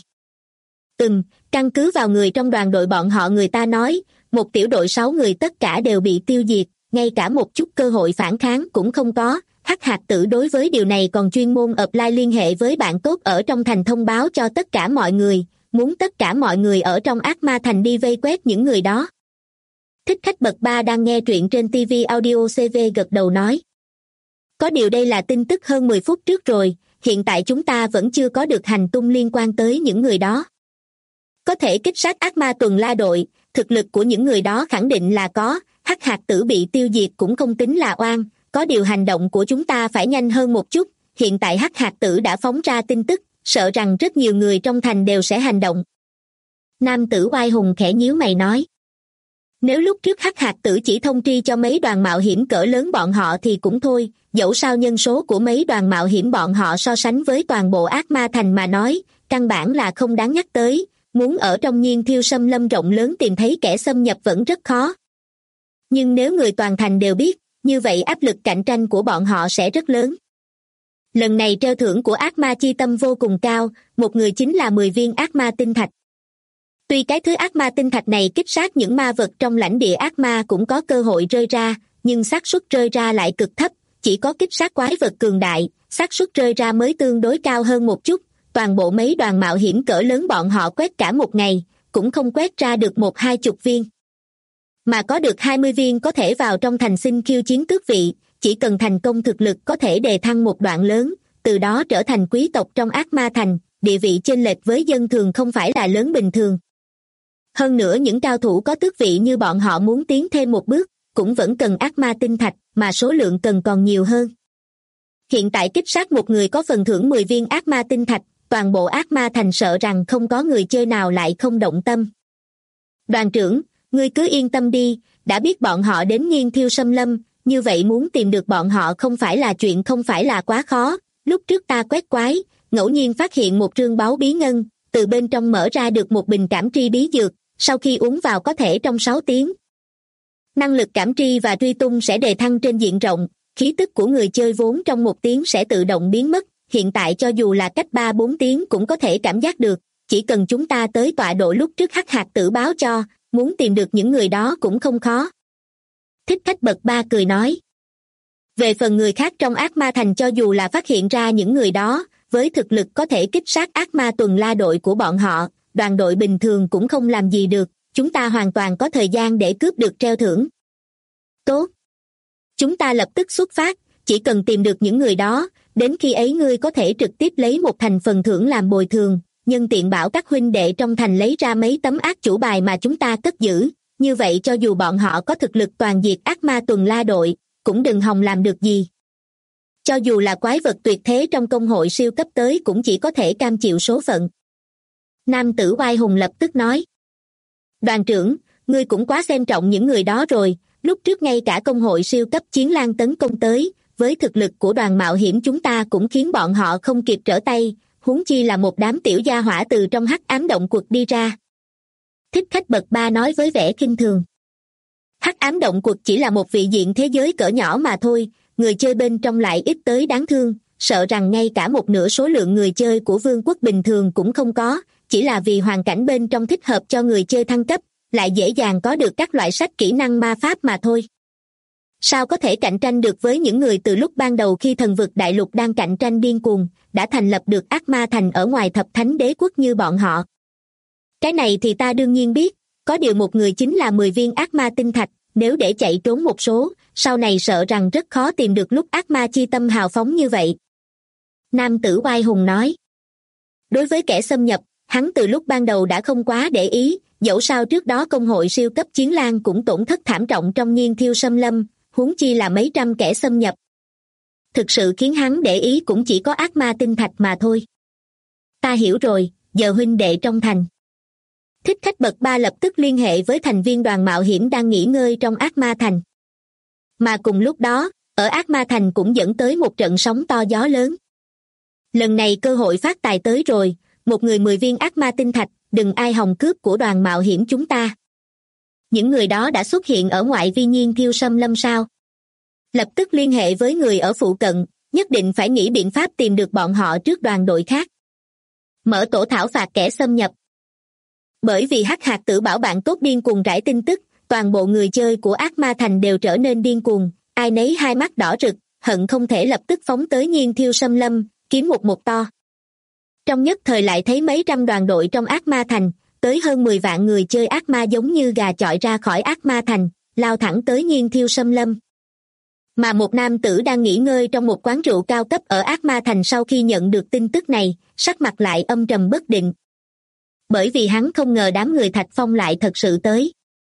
Căn cứ vào người trong đoàn đội bọn họ người ta nói, một tiểu đội 6 người tất cả đều bị tiêu diệt, ngay cả một chút cơ hội phản kháng cũng không có. Hắc hạt tử đối với điều này còn chuyên môn offline liên hệ với bạn tốt ở trong thành thông báo cho tất cả mọi người, muốn tất cả mọi người ở trong ác ma thành đi vây quét những người đó. Thích khách bậc 3 đang nghe truyện trên TV Audio CV gật đầu nói. Có điều đây là tin tức hơn 10 phút trước rồi, hiện tại chúng ta vẫn chưa có được hành tung liên quan tới những người đó. Có thể kích sát ác ma tuần la đội, thực lực của những người đó khẳng định là có, hắc hạt tử bị tiêu diệt cũng không tính là oan, có điều hành động của chúng ta phải nhanh hơn một chút, hiện tại hắc hạt tử đã phóng ra tin tức, sợ rằng rất nhiều người trong thành đều sẽ hành động. Nam tử oai hùng khẽ nhíu mày nói. Nếu lúc trước hắc hạt tử chỉ thông tri cho mấy đoàn mạo hiểm cỡ lớn bọn họ thì cũng thôi, dẫu sao nhân số của mấy đoàn mạo hiểm bọn họ so sánh với toàn bộ ác ma thành mà nói, căn bản là không đáng nhắc tới, muốn ở trong Nhiên Thiêu xâm lâm rộng lớn tìm thấy kẻ xâm nhập vẫn rất khó. Nhưng nếu người toàn thành đều biết, như vậy áp lực cạnh tranh của bọn họ sẽ rất lớn. Lần này treo thưởng của ác ma chi tâm vô cùng cao, một người chính là 10 viên ác ma tinh thạch. Tuy cái thứ ác ma tinh thạch này kích sát những ma vật trong lãnh địa ác ma cũng có cơ hội rơi ra, nhưng xác suất rơi ra lại cực thấp, chỉ có kích sát quái vật cường đại, xác suất rơi ra mới tương đối cao hơn một chút. Toàn bộ mấy đoàn mạo hiểm cỡ lớn bọn họ quét cả một ngày, cũng không quét ra được 1-20 viên. Mà có được 20 viên có thể vào trong thành xin khiêu chiến tước vị, chỉ cần thành công thực lực có thể đề thăng một đoạn lớn, từ đó trở thành quý tộc trong ác ma thành, địa vị chênh lệch với dân thường không phải là lớn bình thường. Hơn nữa những cao thủ có tước vị như bọn họ muốn tiến thêm một bước, cũng vẫn cần ác ma tinh thạch, mà số lượng cần còn nhiều hơn. Hiện tại kích sát một người có phần thưởng 10 viên ác ma tinh thạch, toàn bộ ác ma thành sợ rằng không có người chơi nào lại không động tâm. Đoàn trưởng, ngươi cứ yên tâm đi, đã biết bọn họ đến Nhiên Thiêu xâm lâm, như vậy muốn tìm được bọn họ không phải là chuyện không phải là quá khó. Lúc trước ta quét quái, ngẫu nhiên phát hiện một trương báu bí ngân, từ bên trong mở ra được một bình cảm tri bí dược, sau khi uống vào có thể trong 6 tiếng. Năng lực cảm tri và truy tung sẽ đề thăng trên diện rộng, khí tức của người chơi vốn trong 1 tiếng sẽ tự động biến mất, hiện tại cho dù là cách 3-4 tiếng cũng có thể cảm giác được, chỉ cần chúng ta tới tọa độ lúc trước hắc hạt tử báo cho, muốn tìm được những người đó cũng không khó. Thích khách bậc 3 cười nói. Về phần người khác trong ác ma thành cho dù là phát hiện ra những người đó, với thực lực có thể kích sát ác ma tuần la đội của bọn họ, đoàn đội bình thường cũng không làm gì được, chúng ta hoàn toàn có thời gian để cướp được treo thưởng. Tốt. Chúng ta lập tức xuất phát, chỉ cần tìm được những người đó, đến khi ấy ngươi có thể trực tiếp lấy một thành phần thưởng làm bồi thường, nhân tiện bảo các huynh đệ trong thành lấy ra mấy tấm ác chủ bài mà chúng ta cất giữ, như vậy cho dù bọn họ có thực lực toàn diệt ác ma tuần la đội, cũng đừng hòng làm được gì. Cho dù là quái vật tuyệt thế trong công hội siêu cấp tới cũng chỉ có thể cam chịu số phận. Nam tử oai hùng lập tức nói. Đoàn trưởng, ngươi cũng quá xem trọng những người đó rồi, lúc trước ngay cả công hội siêu cấp chiến lang tấn công tới, với thực lực của đoàn mạo hiểm chúng ta cũng khiến bọn họ không kịp trở tay, huống chi là một đám tiểu gia hỏa từ trong hắc ám động quật đi ra. Thích khách bậc 3 nói với vẻ khinh thường. Hắc ám động quật chỉ là một vị diện thế giới cỡ nhỏ mà thôi, người chơi bên trong lại ít tới đáng thương, sợ rằng ngay cả một nửa số lượng người chơi của vương quốc bình thường cũng không có, chỉ là vì hoàn cảnh bên trong thích hợp cho người chơi thăng cấp, lại dễ dàng có được các loại sách kỹ năng ma pháp mà thôi. Sao có thể cạnh tranh được với những người từ lúc ban đầu khi thần vực đại lục đang cạnh tranh điên cuồng, đã thành lập được ác ma thành ở ngoài thập thánh đế quốc như bọn họ? Cái này thì ta đương nhiên biết, có điều một người chính là 10 viên ác ma tinh thạch, nếu để chạy trốn một số, sau này sợ rằng rất khó tìm được lúc ác ma chi tâm hào phóng như vậy. Nam tử oai hùng nói. Đối với kẻ xâm nhập, hắn từ lúc ban đầu đã không quá để ý, dẫu sao trước đó công hội siêu cấp chiến lang cũng tổn thất thảm trọng trong Nhiên Thiêu xâm lâm, huống chi là mấy trăm kẻ xâm nhập. Thực sự khiến hắn để ý cũng chỉ có ác ma tinh thạch mà thôi. Ta hiểu rồi, giờ huynh đệ trong thành. Thích khách bậc 3 lập tức liên hệ với thành viên đoàn mạo hiểm đang nghỉ ngơi trong ác ma thành. Mà cùng lúc đó, ở ác ma thành cũng dẫn tới một trận sóng to gió lớn. Lần này cơ hội phát tài tới rồi, một người 10 viên ác ma tinh thạch, đừng ai hòng cướp của đoàn mạo hiểm chúng ta. Những người đó đã xuất hiện ở ngoại vi Nhiên Thiêu xâm lâm sao? Lập tức liên hệ với người ở phụ cận, nhất định phải nghĩ biện pháp tìm được bọn họ trước đoàn đội khác. Mở tổ thảo phạt kẻ xâm nhập. Bởi vì hắc hạt tử bảo bạn tốt điên cuồng rải tin tức, toàn bộ người chơi của ác ma thành đều trở nên điên cuồng, ai nấy hai mắt đỏ rực, hận không thể lập tức phóng tới Nhiên Thiêu xâm lâm, kiếm một to. Trong nhất thời lại thấy mấy trăm đoàn đội trong ác ma thành, tới hơn 10 vạn người chơi ác ma giống như gà chọi ra khỏi ác ma thành, lao thẳng tới Nhiên Thiêu xâm lâm. Mà một nam tử đang nghỉ ngơi trong một quán rượu cao cấp ở ác ma thành sau khi nhận được tin tức này, sắc mặt lại âm trầm bất định. Bởi vì hắn không ngờ đám người Thạch Phong lại thật sự tới.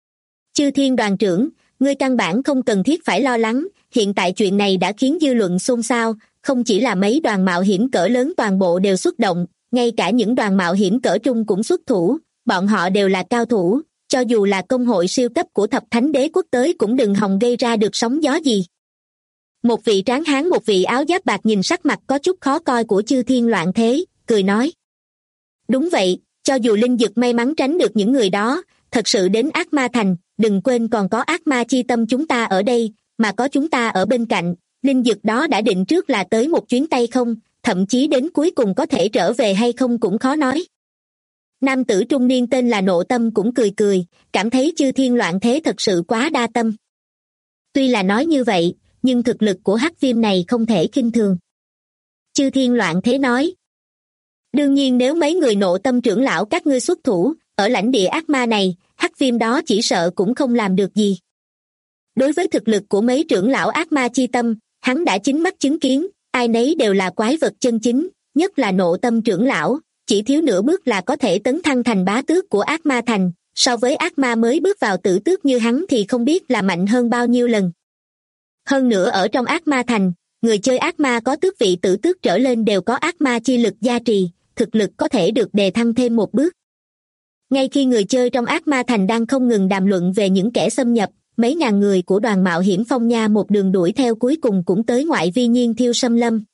Chư Thiên đoàn trưởng, ngươi căn bản không cần thiết phải lo lắng, hiện tại chuyện này đã khiến dư luận xôn xao, không chỉ là mấy đoàn mạo hiểm cỡ lớn toàn bộ đều xuất động, ngay cả những đoàn mạo hiểm cỡ trung cũng xuất thủ, bọn họ đều là cao thủ, cho dù là công hội siêu cấp của thập thánh đế quốc tới cũng đừng hòng gây ra được sóng gió gì. Một vị tráng hán một vị áo giáp bạc nhìn sắc mặt có chút khó coi của Chư Thiên loạn thế, cười nói. Đúng vậy, cho dù linh dực may mắn tránh được những người đó, thật sự đến ác ma thành, đừng quên còn có ác ma chi tâm chúng ta ở đây, mà có chúng ta ở bên cạnh, linh dực đó đã định trước là tới một chuyến tay không, thậm chí đến cuối cùng có thể trở về hay không cũng khó nói. Nam tử trung niên tên là Nộ Tâm cũng cười cười, cảm thấy Chư Thiên loạn thế thật sự quá đa tâm. Tuy là nói như vậy, nhưng thực lực của hắc viêm này không thể khinh thường. Chư Thiên loạn thế nói. Đương nhiên nếu mấy người Nộ Tâm trưởng lão các ngươi xuất thủ, ở lãnh địa ác ma này, hắc viêm đó chỉ sợ cũng không làm được gì. Đối với thực lực của mấy trưởng lão ác ma chi tâm, hắn đã chính mắt chứng kiến, ai nấy đều là quái vật chân chính, nhất là Nộ Tâm trưởng lão, chỉ thiếu nửa bước là có thể tấn thăng thành bá tước của ác ma thành, so với ác ma mới bước vào tử tước như hắn thì không biết là mạnh hơn bao nhiêu lần. Hơn nữa ở trong ác ma thành, người chơi ác ma có tước vị tử tước trở lên đều có ác ma chi lực gia trì, thực lực có thể được đề thăng thêm một bước. Ngay khi người chơi trong ác ma thành đang không ngừng đàm luận về những kẻ xâm nhập, mấy ngàn người của đoàn mạo hiểm Phong Nha một đường đuổi theo cuối cùng cũng tới ngoại vi Nhiên Thiêu xâm lâm.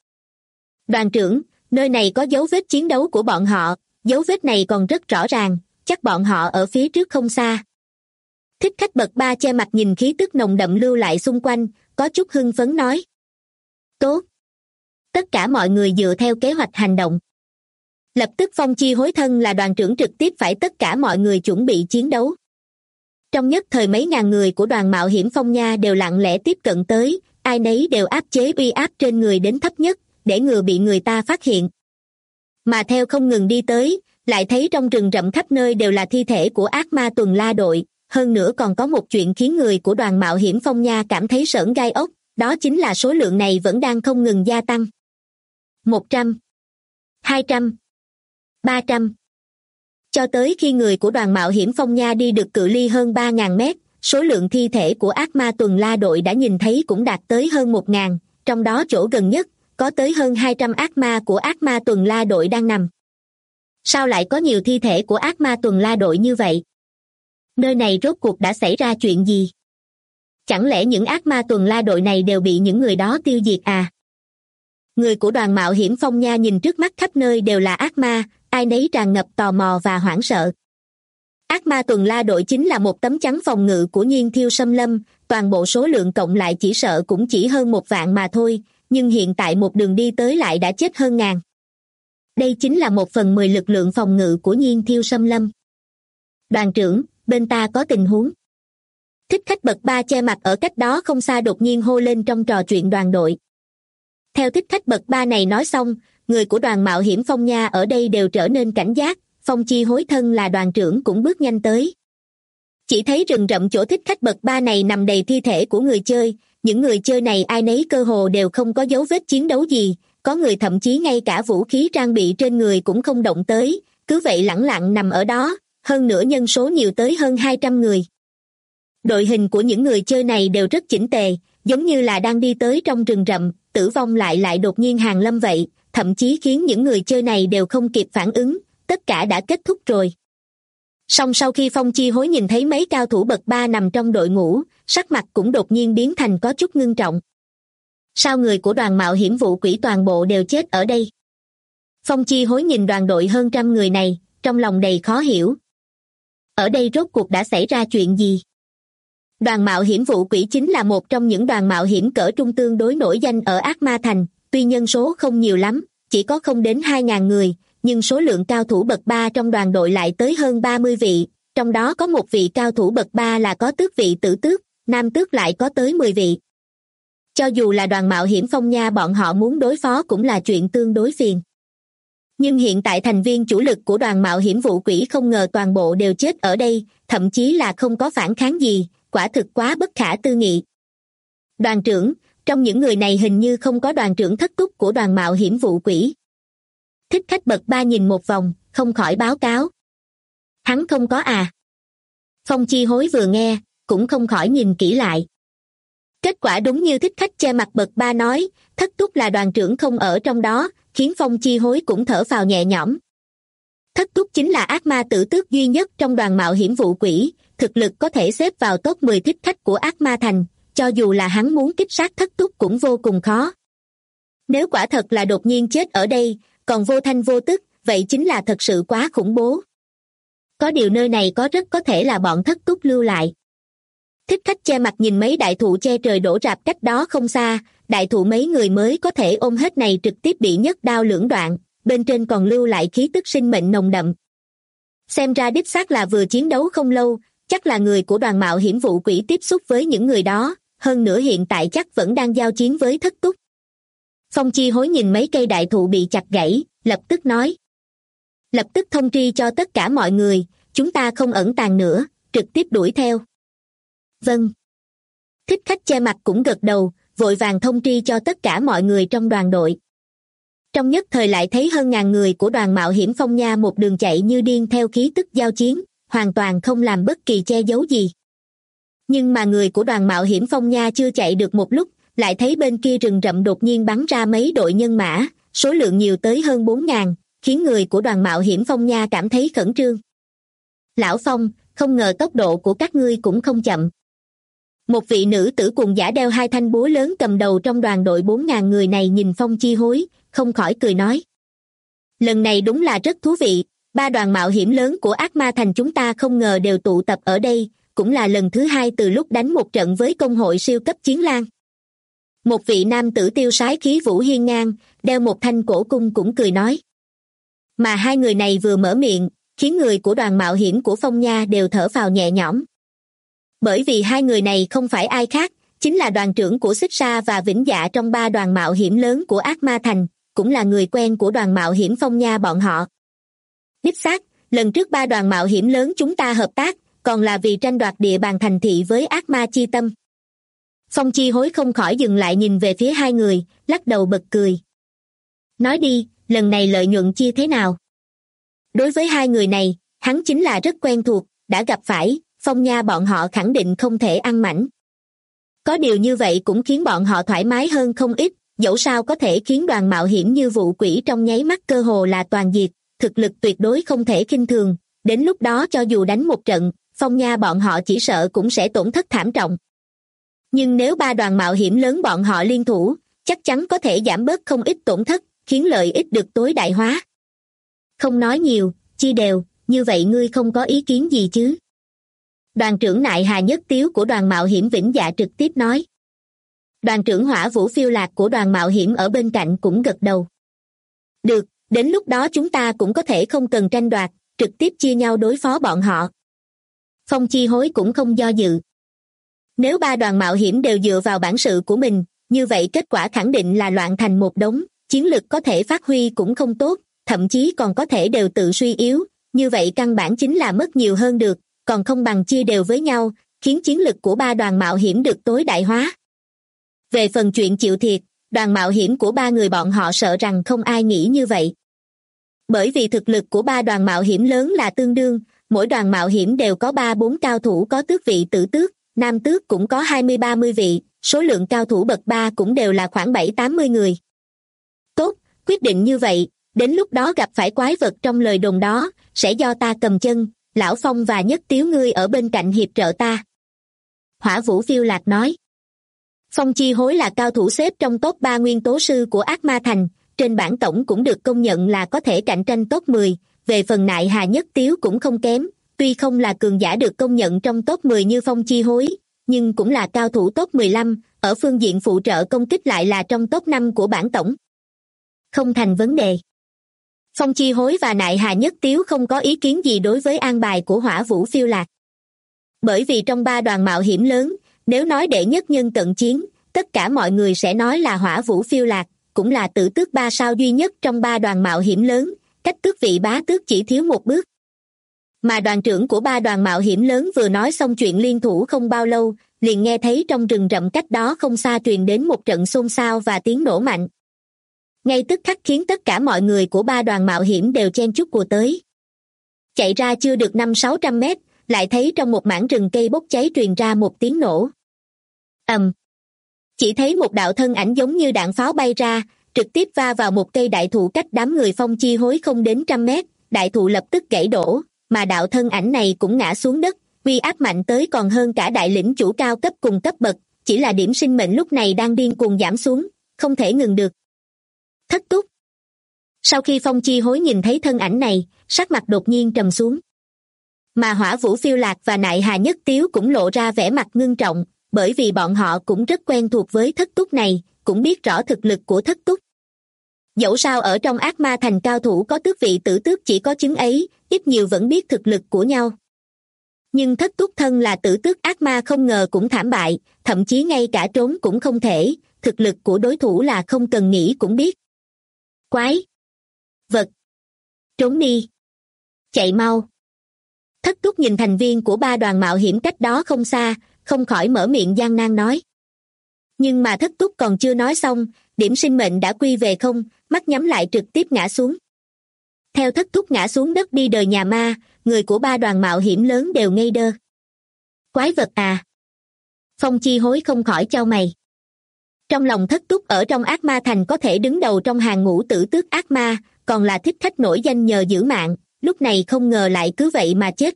Đoàn trưởng, nơi này có dấu vết chiến đấu của bọn họ, dấu vết này còn rất rõ ràng, chắc bọn họ ở phía trước không xa. Thích khách bậc 3 che mặt nhìn khí tức nồng đậm lưu lại xung quanh, có chút hưng phấn nói. Tốt. Tất cả mọi người dựa theo kế hoạch hành động. Lập tức phong chi hối thân là đoàn trưởng trực tiếp phải tất cả mọi người chuẩn bị chiến đấu. Trong nhất thời mấy ngàn người của đoàn mạo hiểm Phong Nha đều lặng lẽ tiếp cận tới, ai nấy đều áp chế uy áp trên người đến thấp nhất, để ngừa bị người ta phát hiện. Mà theo không ngừng đi tới, lại thấy trong rừng rậm khắp nơi đều là thi thể của ác ma tuần la đội, hơn nữa còn có một chuyện khiến người của đoàn mạo hiểm Phong Nha cảm thấy sởn gai ốc, đó chính là số lượng này vẫn đang không ngừng gia tăng. 100, 200, 300. Cho tới khi người của đoàn mạo hiểm Phong Nha đi được cự ly hơn 3.000 mét, số lượng thi thể của ác ma tuần la đội đã nhìn thấy cũng đạt tới hơn 1.000, trong đó chỗ gần nhất, có tới hơn 200 ác ma của ác ma tuần la đội đang nằm. Sao lại có nhiều thi thể của ác ma tuần la đội như vậy? Nơi này rốt cuộc đã xảy ra chuyện gì? Chẳng lẽ những ác ma tuần la đội này đều bị những người đó tiêu diệt à? Người của đoàn mạo hiểm Phong Nha nhìn trước mắt khắp nơi đều là ác ma, ai nấy tràn ngập tò mò và hoảng sợ. Ác ma tuần la đội chính là một tấm chắn phòng ngự của Nhiên Thiêu xâm lâm, toàn bộ số lượng cộng lại chỉ sợ cũng chỉ hơn 1 vạn mà thôi, nhưng hiện tại một đường đi tới lại đã chết hơn ngàn. Đây chính là 1/10 lực lượng phòng ngự của Nhiên Thiêu xâm lâm. Đoàn trưởng, bên ta có tình huống. Thích khách bậc 3 che mặt ở cách đó không xa đột nhiên hô lên trong trò chuyện đoàn đội. Theo thích khách bậc 3 này nói xong, người của đoàn mạo hiểm Phong Nha ở đây đều trở nên cảnh giác, Phong Chi Hối thân là đoàn trưởng cũng bước nhanh tới. Chỉ thấy rừng rậm chỗ thích khách bậc 3 này nằm đầy thi thể của người chơi, những người chơi này ai nấy cơ hồ đều không có dấu vết chiến đấu gì, có người thậm chí ngay cả vũ khí trang bị trên người cũng không động tới, cứ vậy lẳng lặng nằm ở đó, hơn nữa nhân số nhiều tới hơn 200 người. Đội hình của những người chơi này đều rất chỉnh tề, giống như là đang đi tới trong rừng rậm, tử vong lại đột nhiên hàng lâm vậy, thậm chí khiến những người chơi này đều không kịp phản ứng, tất cả đã kết thúc rồi. Song sau khi Phong Chi Hối nhìn thấy mấy cao thủ bậc 3 nằm trong đội ngũ, sắc mặt cũng đột nhiên biến thành có chút ngưng trọng. Sao người của đoàn mạo hiểm Vụ Quỷ toàn bộ đều chết ở đây? Phong Chi Hối nhìn đoàn đội hơn trăm người này, trong lòng đầy khó hiểu. Ở đây rốt cuộc đã xảy ra chuyện gì? Đoàn mạo hiểm Vụ Quỷ chính là một trong những đoàn mạo hiểm cỡ trung tương đối nổi danh ở Ác Ma Thành, tuy nhân số không nhiều lắm, chỉ có không đến 2.000 người, nhưng số lượng cao thủ bậc 3 trong đoàn đội lại tới hơn 30 vị, trong đó có một vị cao thủ bậc 3 là có tước vị tử tước, nam tước lại có tới 10 vị. Cho dù là đoàn mạo hiểm Phong Nha bọn họ muốn đối phó cũng là chuyện tương đối phiền. Nhưng hiện tại thành viên chủ lực của đoàn mạo hiểm Vụ Quỷ không ngờ toàn bộ đều chết ở đây, thậm chí là không có phản kháng gì, quả thực quá bất khả tư nghị. Đoàn trưởng, trong những người này hình như không có đoàn trưởng thất túc của đoàn mạo hiểm Vụ Quỷ. Thích khách bậc 3 nhìn một vòng, không khỏi báo cáo. Hắn không có à? Phong Chi Hối vừa nghe, cũng không khỏi nhìn kỹ lại. Kết quả đúng như thích khách che mặt bậc 3 nói, thất túc là đoàn trưởng không ở trong đó, khiến Phong Chi Hối cũng thở phào nhẹ nhõm. Thất túc chính là ác ma tử tước duy nhất trong đoàn mạo hiểm Vụ Quỷ, thực lực có thể xếp vào top 10 thích khách của Ác Ma Thành, cho dù là hắn muốn kích sát thất túc cũng vô cùng khó. Nếu quả thật là đột nhiên chết ở đây, còn vô thanh vô tức, vậy chính là thật sự quá khủng bố. Có điều nơi này có rất có thể là bọn thất túc lưu lại. Thích khách che mặt nhìn mấy đại thụ che trời đổ rạp cách đó không xa, đại thụ mấy người mới có thể ôm hết này trực tiếp bị nhất đao lưỡng đoạn, bên trên còn lưu lại khí tức sinh mệnh nồng đậm. Xem ra đích xác là vừa chiến đấu không lâu, chắc là người của đoàn mạo hiểm Vụ Quỷ tiếp xúc với những người đó, hơn nữa hiện tại chắc vẫn đang giao chiến với thất túc. Phong Chi Hối nhìn mấy cây đại thụ bị chặt gãy, lập tức nói. Lập tức thông tri cho tất cả mọi người, chúng ta không ẩn tàng nữa, trực tiếp đuổi theo. Vâng. Thích khách che mặt cũng gật đầu, vội vàng thông tri cho tất cả mọi người trong đoàn đội. Trong nhất thời lại thấy hơn ngàn người của đoàn mạo hiểm Phong Nha một đường chạy như điên theo khí tức giao chiến, hoàn toàn không làm bất kỳ che giấu gì. Nhưng mà người của đoàn mạo hiểm Phong Nha chưa chạy được một lúc, lại thấy bên kia rừng rậm đột nhiên bắn ra mấy đội nhân mã, số lượng nhiều tới hơn 4.000, khiến người của đoàn mạo hiểm Phong Nha cảm thấy khẩn trương. Lão Phong, không ngờ tốc độ của các ngươi cũng không chậm. Một vị nữ tử cuồng giả đeo hai thanh búa lớn cầm đầu trong đoàn đội 4.000 người này nhìn Phong Chi Hối, không khỏi cười nói. Lần này đúng là rất thú vị, 3 đoàn mạo hiểm lớn của Ác Ma Thành chúng ta không ngờ đều tụ tập ở đây, cũng là lần thứ 2 từ lúc đánh một trận với công hội siêu cấp chiến lang. Một vị nam tử tiêu sái khí vũ hiên ngang, đeo một thanh cổ cung cũng cười nói. Mà hai người này vừa mở miệng, khiến người của đoàn mạo hiểm của Phong Nha đều thở phào nhẹ nhõm. Bởi vì hai người này không phải ai khác, chính là đoàn trưởng của Xích Sa và Vĩnh Dạ trong 3 đoàn mạo hiểm lớn của Ác Ma Thành, cũng là người quen của đoàn mạo hiểm Phong Nha bọn họ. Đích xác, lần trước 3 đoàn mạo hiểm lớn chúng ta hợp tác, còn là vì tranh đoạt địa bàn thành thị với ác ma chi tâm. Phong Chi Hối không khỏi dừng lại nhìn về phía hai người, lắc đầu bật cười. Nói đi, lần này lợi nhuận chia thế nào? Đối với hai người này, hắn chính là rất quen thuộc, đã gặp phải, Phong Nha bọn họ khẳng định không thể ăn mảnh. Có điều như vậy cũng khiến bọn họ thoải mái hơn không ít, dẫu sao có thể khiến đoàn mạo hiểm như Vụ Quỷ trong nháy mắt cơ hồ là toàn diệt, thực lực tuyệt đối không thể khinh thường, đến lúc đó cho dù đánh một trận, Phong Nha bọn họ chỉ sợ cũng sẽ tổn thất thảm trọng. Nhưng nếu 3 đoàn mạo hiểm lớn bọn họ liên thủ, chắc chắn có thể giảm bớt không ít tổn thất, khiến lợi ích được tối đại hóa. Không nói nhiều, chia đều, như vậy ngươi không có ý kiến gì chứ? Đoàn trưởng Nại Hà Nhất Tiếu của đoàn mạo hiểm Vĩnh Dạ trực tiếp nói. Đoàn trưởng Hỏa Vũ Phiêu Lạc của đoàn mạo hiểm ở bên cạnh cũng gật đầu. Được, đến lúc đó chúng ta cũng có thể không cần tranh đoạt, trực tiếp chia nhau đối phó bọn họ. Phong Chi Hối cũng không do dự. Nếu ba đoàn mạo hiểm đều dựa vào bản sự của mình, như vậy kết quả khẳng định là loạn thành một đống, chiến lực có thể phát huy cũng không tốt, thậm chí còn có thể đều tự suy yếu, như vậy căn bản chính là mất nhiều hơn được, còn không bằng chia đều với nhau, khiến chiến lực của ba đoàn mạo hiểm được tối đại hóa. Về phần chuyện chịu thiệt, đoàn mạo hiểm của ba người bọn họ sợ rằng không ai nghĩ như vậy. Bởi vì thực lực của ba đoàn mạo hiểm lớn là tương đương, mỗi đoàn mạo hiểm đều có 3-4 cao thủ có tước vị tử tước, nam tước cũng có 20-30 vị, số lượng cao thủ bậc 3 cũng đều là khoảng 7-80 người. Tốt, quyết định như vậy, đến lúc đó gặp phải quái vật trong lời đồn đó, sẽ do ta cầm chân, Lão Phong và Nhất Tiếu ngươi ở bên cạnh hiệp trợ ta. Hỏa Vũ Phiêu Lạc nói. Phong Chi Hối là cao thủ xếp trong top 3 nguyên tố sư của Ác Ma Thành, trên bảng tổng cũng được công nhận là có thể cạnh tranh top 10, về phần Nại Hà Nhất Tiếu cũng không kém, tuy không là cường giả được công nhận trong top 10 như Phong Chi Hối, nhưng cũng là cao thủ top 15, ở phương diện phụ trợ công kích lại là trong top 5 của bảng tổng. Không thành vấn đề. Phong Chi Hối và Nại Hà Nhất Tiếu không có ý kiến gì đối với an bài của Hỏa Vũ Phiêu Lạc. Bởi vì trong ba đoàn mạo hiểm lớn, nếu nói đệ nhất nhân cận chiến, tất cả mọi người sẽ nói là Hỏa Vũ Phiêu Lạc, cũng là tử tước 3 sao duy nhất trong ba đoàn mạo hiểm lớn, cách tước vị bá tước chỉ thiếu một bước. Mà đoàn trưởng của ba đoàn mạo hiểm lớn vừa nói xong chuyện liên thủ không bao lâu, liền nghe thấy trong rừng rậm cách đó không xa truyền đến một trận xôn xao và tiếng nổ mạnh. Ngay tức khắc khiến tất cả mọi người của ba đoàn mạo hiểm đều chen chúc của tới. Chạy ra chưa được 500-600 mét, lại thấy trong một mảng rừng cây bốc cháy truyền ra một tiếng nổ. Chỉ thấy một đạo thân ảnh giống như đạn pháo bay ra, trực tiếp va vào một cây đại thụ cách đám người Phong Chi Hối không đến 100 mét, đại thụ lập tức gãy đổ, mà đạo thân ảnh này cũng ngã xuống đất, uy áp mạnh tới còn hơn cả đại lĩnh chủ cao cấp cùng cấp bậc, chỉ là điểm sinh mệnh lúc này đang điên cuồng giảm xuống, không thể ngừng được. Thất túc. Sau khi Phong Chi Hối nhìn thấy thân ảnh này, sắc mặt đột nhiên trầm xuống. Mà Hỏa Vũ Phiêu Lạc và Nại Hà Nhất Tiếu cũng lộ ra vẻ mặt ngưng trọng, bởi vì bọn họ cũng rất quen thuộc với thất túc này, cũng biết rõ thực lực của thất túc. Dẫu sao ở trong Ác Ma Thành cao thủ có tước vị tử tước chỉ có chứng ấy, ít nhiều vẫn biết thực lực của nhau. Nhưng thất túc thân là tử tước ác ma không ngờ cũng thảm bại, thậm chí ngay cả trốn cũng không thể, thực lực của đối thủ là không cần nghĩ cũng biết. Quái vật, trốn đi, chạy mau. Thất túc nhìn thành viên của ba đoàn mạo hiểm cách đó không xa, không khỏi mở miệng gian nan nói. Nhưng mà thất túc còn chưa nói xong, điểm sinh mệnh đã quy về không, mắt nhắm lại trực tiếp ngã xuống. Theo thất túc ngã xuống đất đi đời nhà ma, người của ba đoàn mạo hiểm lớn đều ngây đơ. Quái vật à? Phong Chi Hối không khỏi chau mày. Trong lòng thất túc ở trong Ác Ma Thành có thể đứng đầu trong hàng ngũ tử tước ác ma, còn là thích khách nổi danh nhờ giữ mạng, lúc này không ngờ lại cứ vậy mà chết.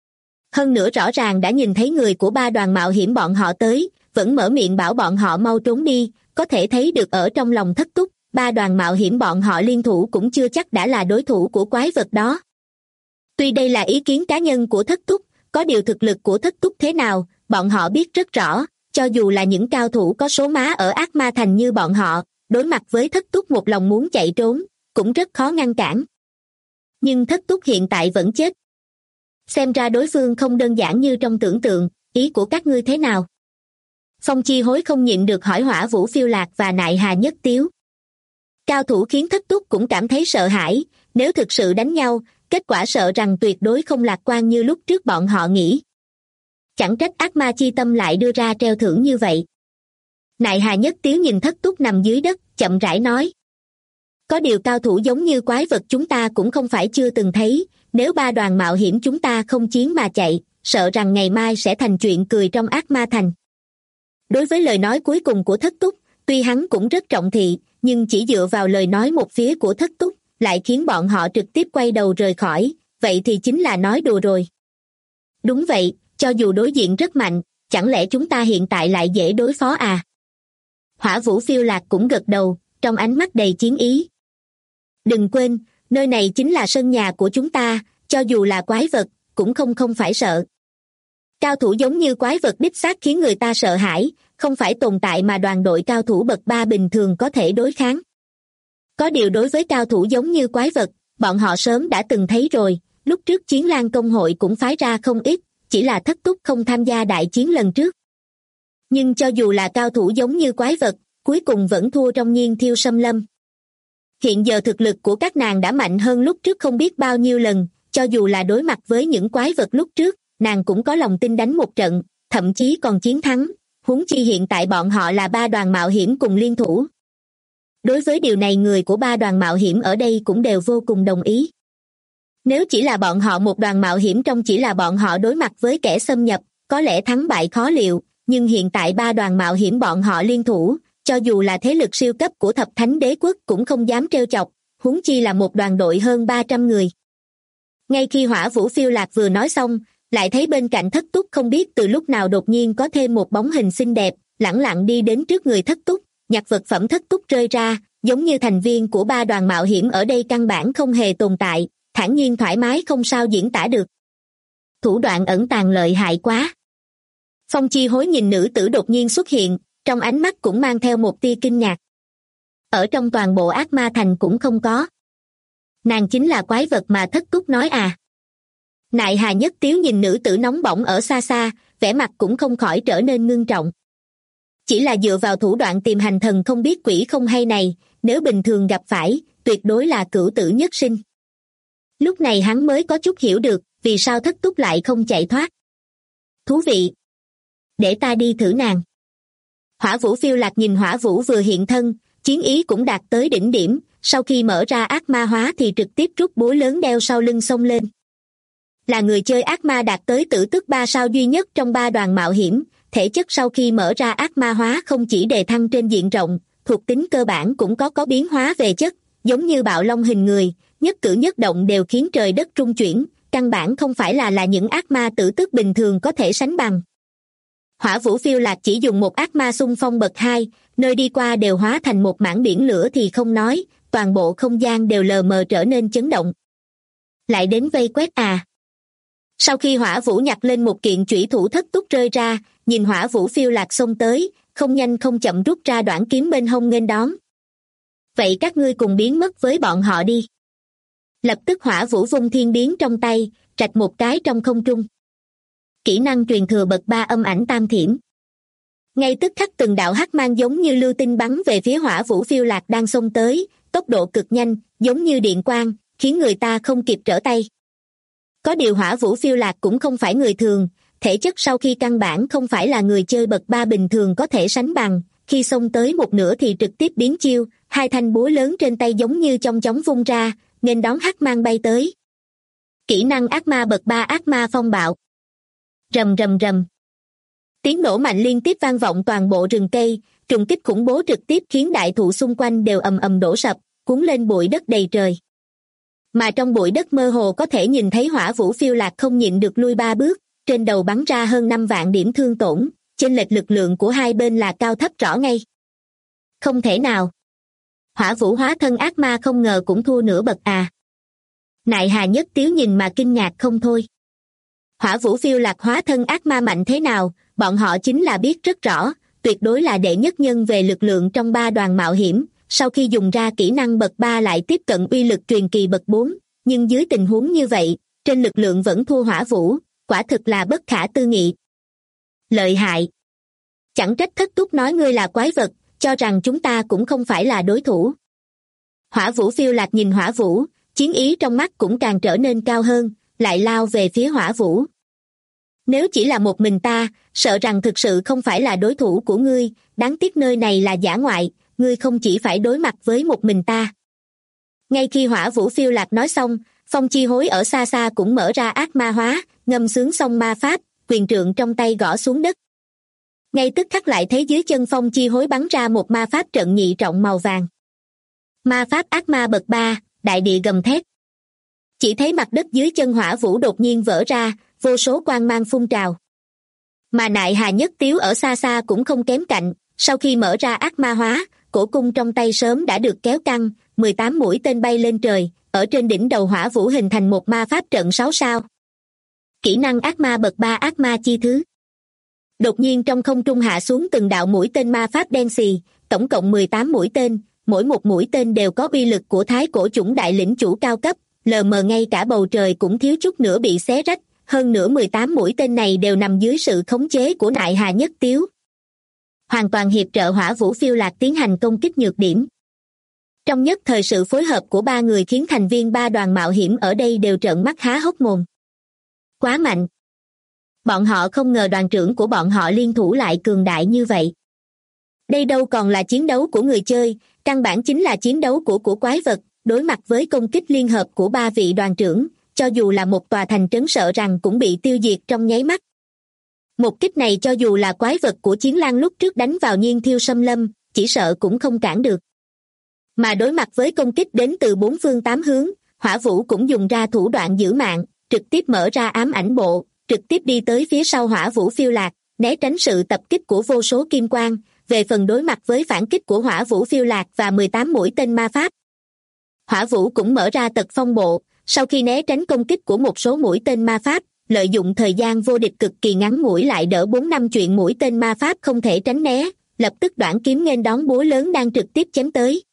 Hơn nữa rõ ràng đã nhìn thấy người của ba đoàn mạo hiểm bọn họ tới, vẫn mở miệng bảo bọn họ mau trốn đi, có thể thấy được ở trong lòng thất túc, ba đoàn mạo hiểm bọn họ liên thủ cũng chưa chắc đã là đối thủ của quái vật đó. Tuy đây là ý kiến cá nhân của thất túc, có điều thực lực của thất túc thế nào, bọn họ biết rất rõ, cho dù là những cao thủ có số má ở Ác Ma Thành như bọn họ, đối mặt với thất túc một lòng muốn chạy trốn, cũng rất khó ngăn cản. Nhưng thất túc hiện tại vẫn chết. Xem ra đối phương không đơn giản như trong tưởng tượng, ý của các ngươi thế nào? Phong Chi Hối không nhịn được hỏi Hỏa Vũ Phiêu Lạc và Nại Hà Nhất Tiếu. Cao thủ khiến thất túc cũng cảm thấy sợ hãi, nếu thực sự đánh nhau, kết quả sợ rằng tuyệt đối không lạc quan như lúc trước bọn họ nghĩ. Chẳng trách ác ma chi tâm lại đưa ra treo thưởng như vậy. Nại Hà Nhất Tiếu nhìn thất túc nằm dưới đất, chậm rãi nói. Có điều cao thủ giống như quái vật chúng ta cũng không phải chưa từng thấy, nếu ba đoàn mạo hiểm chúng ta không chiến mà chạy, sợ rằng ngày mai sẽ thành chuyện cười trong Ác Ma Thành. Đối với lời nói cuối cùng của thất túc, tuy hắn cũng rất trọng thị, nhưng chỉ dựa vào lời nói một phía của thất túc, lại khiến bọn họ trực tiếp quay đầu rời khỏi, vậy thì chính là nói đùa rồi. Đúng vậy, cho dù đối diện rất mạnh, chẳng lẽ chúng ta hiện tại lại dễ đối phó à? Hỏa Vũ Phiêu Lạc cũng gật đầu, trong ánh mắt đầy chiến ý. Đừng quên, nơi này chính là sân nhà của chúng ta, cho dù là quái vật, cũng không phải sợ. Cao thủ giống như quái vật đích xác khiến người ta sợ hãi, không phải tồn tại mà đoàn đội cao thủ bậc 3 bình thường có thể đối kháng. Có điều đối với cao thủ giống như quái vật, bọn họ sớm đã từng thấy rồi, lúc trước Chiến Lang công hội cũng phái ra không ít, chỉ là thất túc không tham gia đại chiến lần trước. Nhưng cho dù là cao thủ giống như quái vật, cuối cùng vẫn thua trong nhiên thiêu xâm lâm. Hiện giờ thực lực của các nàng đã mạnh hơn lúc trước không biết bao nhiêu lần, cho dù là đối mặt với những quái vật lúc trước, nàng cũng có lòng tin đánh một trận, thậm chí còn chiến thắng, huống chi hiện tại bọn họ là ba đoàn mạo hiểm cùng liên thủ. Đối với điều này người của ba đoàn mạo hiểm ở đây cũng đều vô cùng đồng ý. Nếu chỉ là bọn họ một đoàn mạo hiểm trong chỉ là bọn họ đối mặt với kẻ xâm nhập, có lẽ thắng bại khó liệu, nhưng hiện tại ba đoàn mạo hiểm bọn họ liên thủ, cho dù là thế lực siêu cấp của thập thánh đế quốc cũng không dám trêu chọc, huống chi là một đoàn đội hơn 300 người. Ngay khi Hỏa Vũ Phiêu Lạc vừa nói xong, lại thấy bên cạnh Thất Túc không biết từ lúc nào đột nhiên có thêm một bóng hình xinh đẹp, lẳng lặng đi đến trước người Thất Túc, nhặt vật phẩm Thất Túc rơi ra, giống như thành viên của ba đoàn mạo hiểm ở đây căn bản không hề tồn tại, thản nhiên thoải mái không sao diễn tả được. Thủ đoạn ẩn tàng lợi hại quá. Phong Chi Hối nhìn nữ tử đột nhiên xuất hiện, trong ánh mắt cũng mang theo một tia kinh ngạc. Ở trong toàn bộ ác ma thành cũng không có. Nàng chính là quái vật mà Thất Túc nói à? Nại Hà Nhất Tiếu nhìn nữ tử nóng bỏng ở xa xa, vẻ mặt cũng không khỏi trở nên ngưng trọng. Chỉ là dựa vào thủ đoạn tìm hành thần không biết quỷ không hay này, nếu bình thường gặp phải, tuyệt đối là cửu tử nhất sinh. Lúc này hắn mới có chút hiểu được, vì sao Thất Túc lại không chạy thoát. Thú vị. Để ta đi thử nàng. Hỏa Vũ Phiêu Lạc nhìn Hỏa Vũ vừa hiện thân, chiến ý cũng đạt tới đỉnh điểm, sau khi mở ra ác ma hóa thì trực tiếp rút búa lớn đeo sau lưng xông lên. Là người chơi ác ma đạt tới tử tước 3 sao duy nhất trong ba đoàn mạo hiểm, thể chất sau khi mở ra ác ma hóa không chỉ đề thăng trên diện rộng, thuộc tính cơ bản cũng có biến hóa về chất, giống như bạo long hình người, nhất cử nhất động đều khiến trời đất rung chuyển, căn bản không phải là những ác ma tử tước bình thường có thể sánh bằng. Hỏa Vũ Phiêu Lạc chỉ dùng một ác ma xung phong bậc 2, nơi đi qua đều hóa thành một mảng biển lửa thì không nói, toàn bộ không gian đều lờ mờ trở nên chấn động. Lại đến vây quét à? Sau khi Hỏa Vũ nhặt lên một kiện chủy thủ Thất Túc rơi ra, nhìn Hỏa Vũ Phiêu Lạc xông tới, không nhanh không chậm rút ra đoản kiếm bên hông nghênh đón. Vậy các ngươi cùng biến mất với bọn họ đi. Lập tức Hỏa Vũ vung thiên biến trong tay, rạch một cái trong không trung. Kỹ năng truyền thừa bậc 3 âm ảnh tam thiểm. Ngay tức khắc từng đạo hắc mang giống như lưu tinh bắn về phía Hỏa Vũ Phiêu Lạc đang xông tới, tốc độ cực nhanh, giống như điện quang, khiến người ta không kịp trở tay. Có điều Hỏa Vũ Phiêu Lạc cũng không phải người thường, thể chất sau khi căn bản không phải là người chơi bậc 3 bình thường có thể sánh bằng, khi xông tới một nửa thì trực tiếp biến chiêu, hai thanh búa lớn trên tay giống như chong chóng vung ra, nên đón hắc mang bay tới. Kỹ năng ác ma bậc 3 ác ma phong bạo. Rầm rầm rầm. Tiếng nổ mạnh liên tiếp vang vọng toàn bộ rừng cây, trùng kích khủng bố trực tiếp khiến đại thụ xung quanh đều ầm ầm đổ sập, cuốn lên bụi đất đầy trời. Mà trong bụi đất mơ hồ có thể nhìn thấy Hỏa Vũ Phiêu Lạc không nhịn được lui 3 bước, trên đầu bắn ra hơn 5 vạn điểm thương tổn, chênh lệch lực lượng của hai bên là cao thấp rõ ngay. Không thể nào. Hỏa Vũ hóa thân ác ma không ngờ cũng thua nửa bậc à. Nại Hà Nhất Tiếu nhìn mà kinh ngạc không thôi. Hỏa Vũ Phiêu Lạc hóa thân ác ma mạnh thế nào, bọn họ chính là biết rất rõ, tuyệt đối là đệ nhất nhân về lực lượng trong ba đoàn mạo hiểm, sau khi dùng ra kỹ năng bậc 3 lại tiếp cận uy lực truyền kỳ bậc 4, nhưng dưới tình huống như vậy, trên lực lượng vẫn thua Hỏa Vũ, quả thực là bất khả tư nghị. Lợi hại. Chẳng trách Thất Túc nói ngươi là quái vật, cho rằng chúng ta cũng không phải là đối thủ. Hỏa Vũ Phiêu Lạc nhìn Hỏa Vũ, chiến ý trong mắt cũng càng trở nên cao hơn, lại lao về phía Hỏa Vũ. Nếu chỉ là một mình ta, sợ rằng thực sự không phải là đối thủ của ngươi, đáng tiếc nơi này là dã ngoại, ngươi không chỉ phải đối mặt với một mình ta. Ngay khi Hỏa Vũ Phiêu Lạc nói xong, Phong Chi Hối ở xa xa cũng mở ra ác ma hóa, ngâm sướng xong ma pháp, quyền trượng trong tay gõ xuống đất. Ngay tức khắc lại thấy dưới chân Phong Chi Hối bắn ra một ma pháp trận nhị trọng màu vàng. Ma pháp ác ma bậc 3, đại địa gầm thét. Chỉ thấy mặt đất dưới chân Hỏa Vũ đột nhiên vỡ ra, vô số quang mang phun trào. Mà Nại Hà Nhất Tiếu ở xa xa cũng không kém cạnh, sau khi mở ra ác ma hóa, cổ cung trong tay sớm đã được kéo căng, 18 mũi tên bay lên trời, ở trên đỉnh đầu Hỏa Vũ hình thành một ma pháp trận 6 sao. Kỹ năng ác ma bậc 3 ác ma chi thứ. Đột nhiên trong không trung hạ xuống từng đạo mũi tên ma pháp đen xì, tổng cộng 18 mũi tên, mỗi một mũi tên đều có uy lực của thái cổ chủng đại lĩnh chủ cao cấp, lờ mờ ngay cả bầu trời cũng thiếu chút nữa bị xé rách, hơn nữa 18 mũi tên này đều nằm dưới sự khống chế của Nại Hà Nhất Tiếu. hoàn toàn hiệp trợ Hỏa Vũ Phiêu Lạc tiến hành công kích nhược điểm. Trong nhất thời sự phối hợp của ba người khiến thành viên ba đoàn mạo hiểm ở đây đều trợn mắt há hốc mồm. Quá mạnh! Bọn họ không ngờ đoàn trưởng của bọn họ liên thủ lại cường đại như vậy. Đây đâu còn là chiến đấu của người chơi, căn bản chính là chiến đấu của quái vật, đối mặt với công kích liên hợp của ba vị đoàn trưởng, cho dù là một tòa thành trấn sợ rằng cũng bị tiêu diệt trong nháy mắt. Một kích này cho dù là quái vật của Chiến Lang lúc trước đánh vào Nhiên Thiêu Xâm Lâm, chỉ sợ cũng không cản được. Mà đối mặt với công kích đến từ bốn phương tám hướng, Hỏa Vũ cũng dùng ra thủ đoạn giữ mạng, trực tiếp mở ra ám ảnh bộ, trực tiếp đi tới phía sau Hỏa Vũ Phiêu Lạc, né tránh sự tập kích của vô số kim quang. Về phần đối mặt với phản kích của Hỏa Vũ Phiêu Lạc và 18 mũi tên ma pháp, Hỏa Vũ cũng mở ra tật phong bộ, sau khi né tránh công kích của một số mũi tên ma pháp, lợi dụng thời gian vô địch cực kỳ ngắn ngủi lại đỡ 4-5 chuyện mũi tên ma pháp không thể tránh né, lập tức đoản kiếm nghênh đón búa lớn đang trực tiếp chém tới.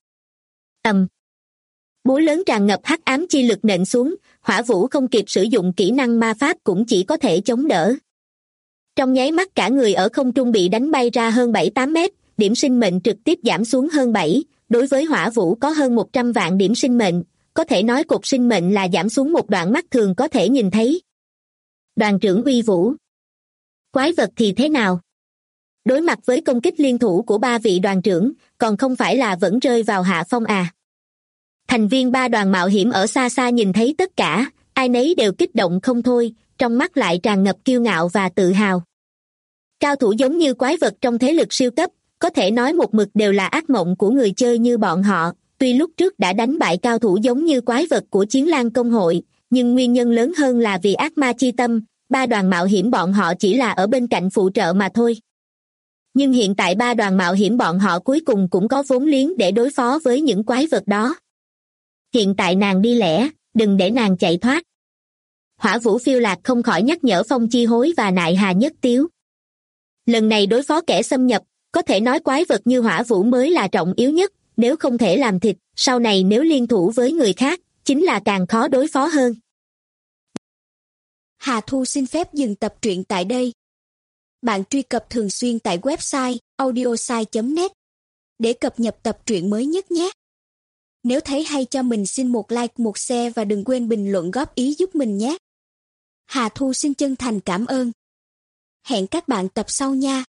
Búa lớn tràn ngập hắc ám chi lực nện xuống, Hỏa Vũ không kịp sử dụng kỹ năng ma pháp cũng chỉ có thể chống đỡ. Trong nháy mắt cả người ở không trung bị đánh bay ra hơn 7-8 mét, điểm sinh mệnh trực tiếp giảm xuống hơn 7, đối với Hỏa Vũ có hơn 100 vạn điểm sinh mệnh, có thể nói cột sinh mệnh là giảm xuống một đoạn mắt thường có thể nhìn thấy. Đoàn trưởng uy vũ. Quái vật thì thế nào? Đối mặt với công kích liên thủ của ba vị đoàn trưởng, còn không phải là vẫn rơi vào hạ phong à? Thành viên ba đoàn mạo hiểm ở xa xa nhìn thấy tất cả, ai nấy đều kích động không thôi, trong mắt lại tràn ngập kiêu ngạo và tự hào. Cao thủ giống như quái vật trong thế lực siêu cấp, có thể nói một mực đều là ác mộng của người chơi như bọn họ, tuy lúc trước đã đánh bại cao thủ giống như quái vật của Chiến Lang công hội, nhưng nguyên nhân lớn hơn là vì ác ma chi tâm, ba đoàn mạo hiểm bọn họ chỉ là ở bên cạnh phụ trợ mà thôi. Nhưng hiện tại ba đoàn mạo hiểm bọn họ cuối cùng cũng có vốn liếng để đối phó với những quái vật đó. Hiện tại nàng đi lẻ, đừng để nàng chạy thoát. Hỏa Vũ Phiêu Lạc không khỏi nhắc nhở Phong Chi Hối và Nại Hà Nhất Tiếu. Lần này đối phó kẻ xâm nhập, có thể nói quái vật như Hỏa Vũ mới là trọng yếu nhất, nếu không thể làm thịt, sau này nếu liên thủ với người khác, chính là càng khó đối phó hơn. Hà Thu xin phép dừng tập truyện tại đây. Bạn truy cập thường xuyên tại website audiosai.net để cập nhật tập truyện mới nhất nhé. Nếu thấy hay cho mình xin một like, một share và đừng quên bình luận góp ý giúp mình nhé. Hà Thu xin chân thành cảm ơn. Hẹn các bạn tập sau nha.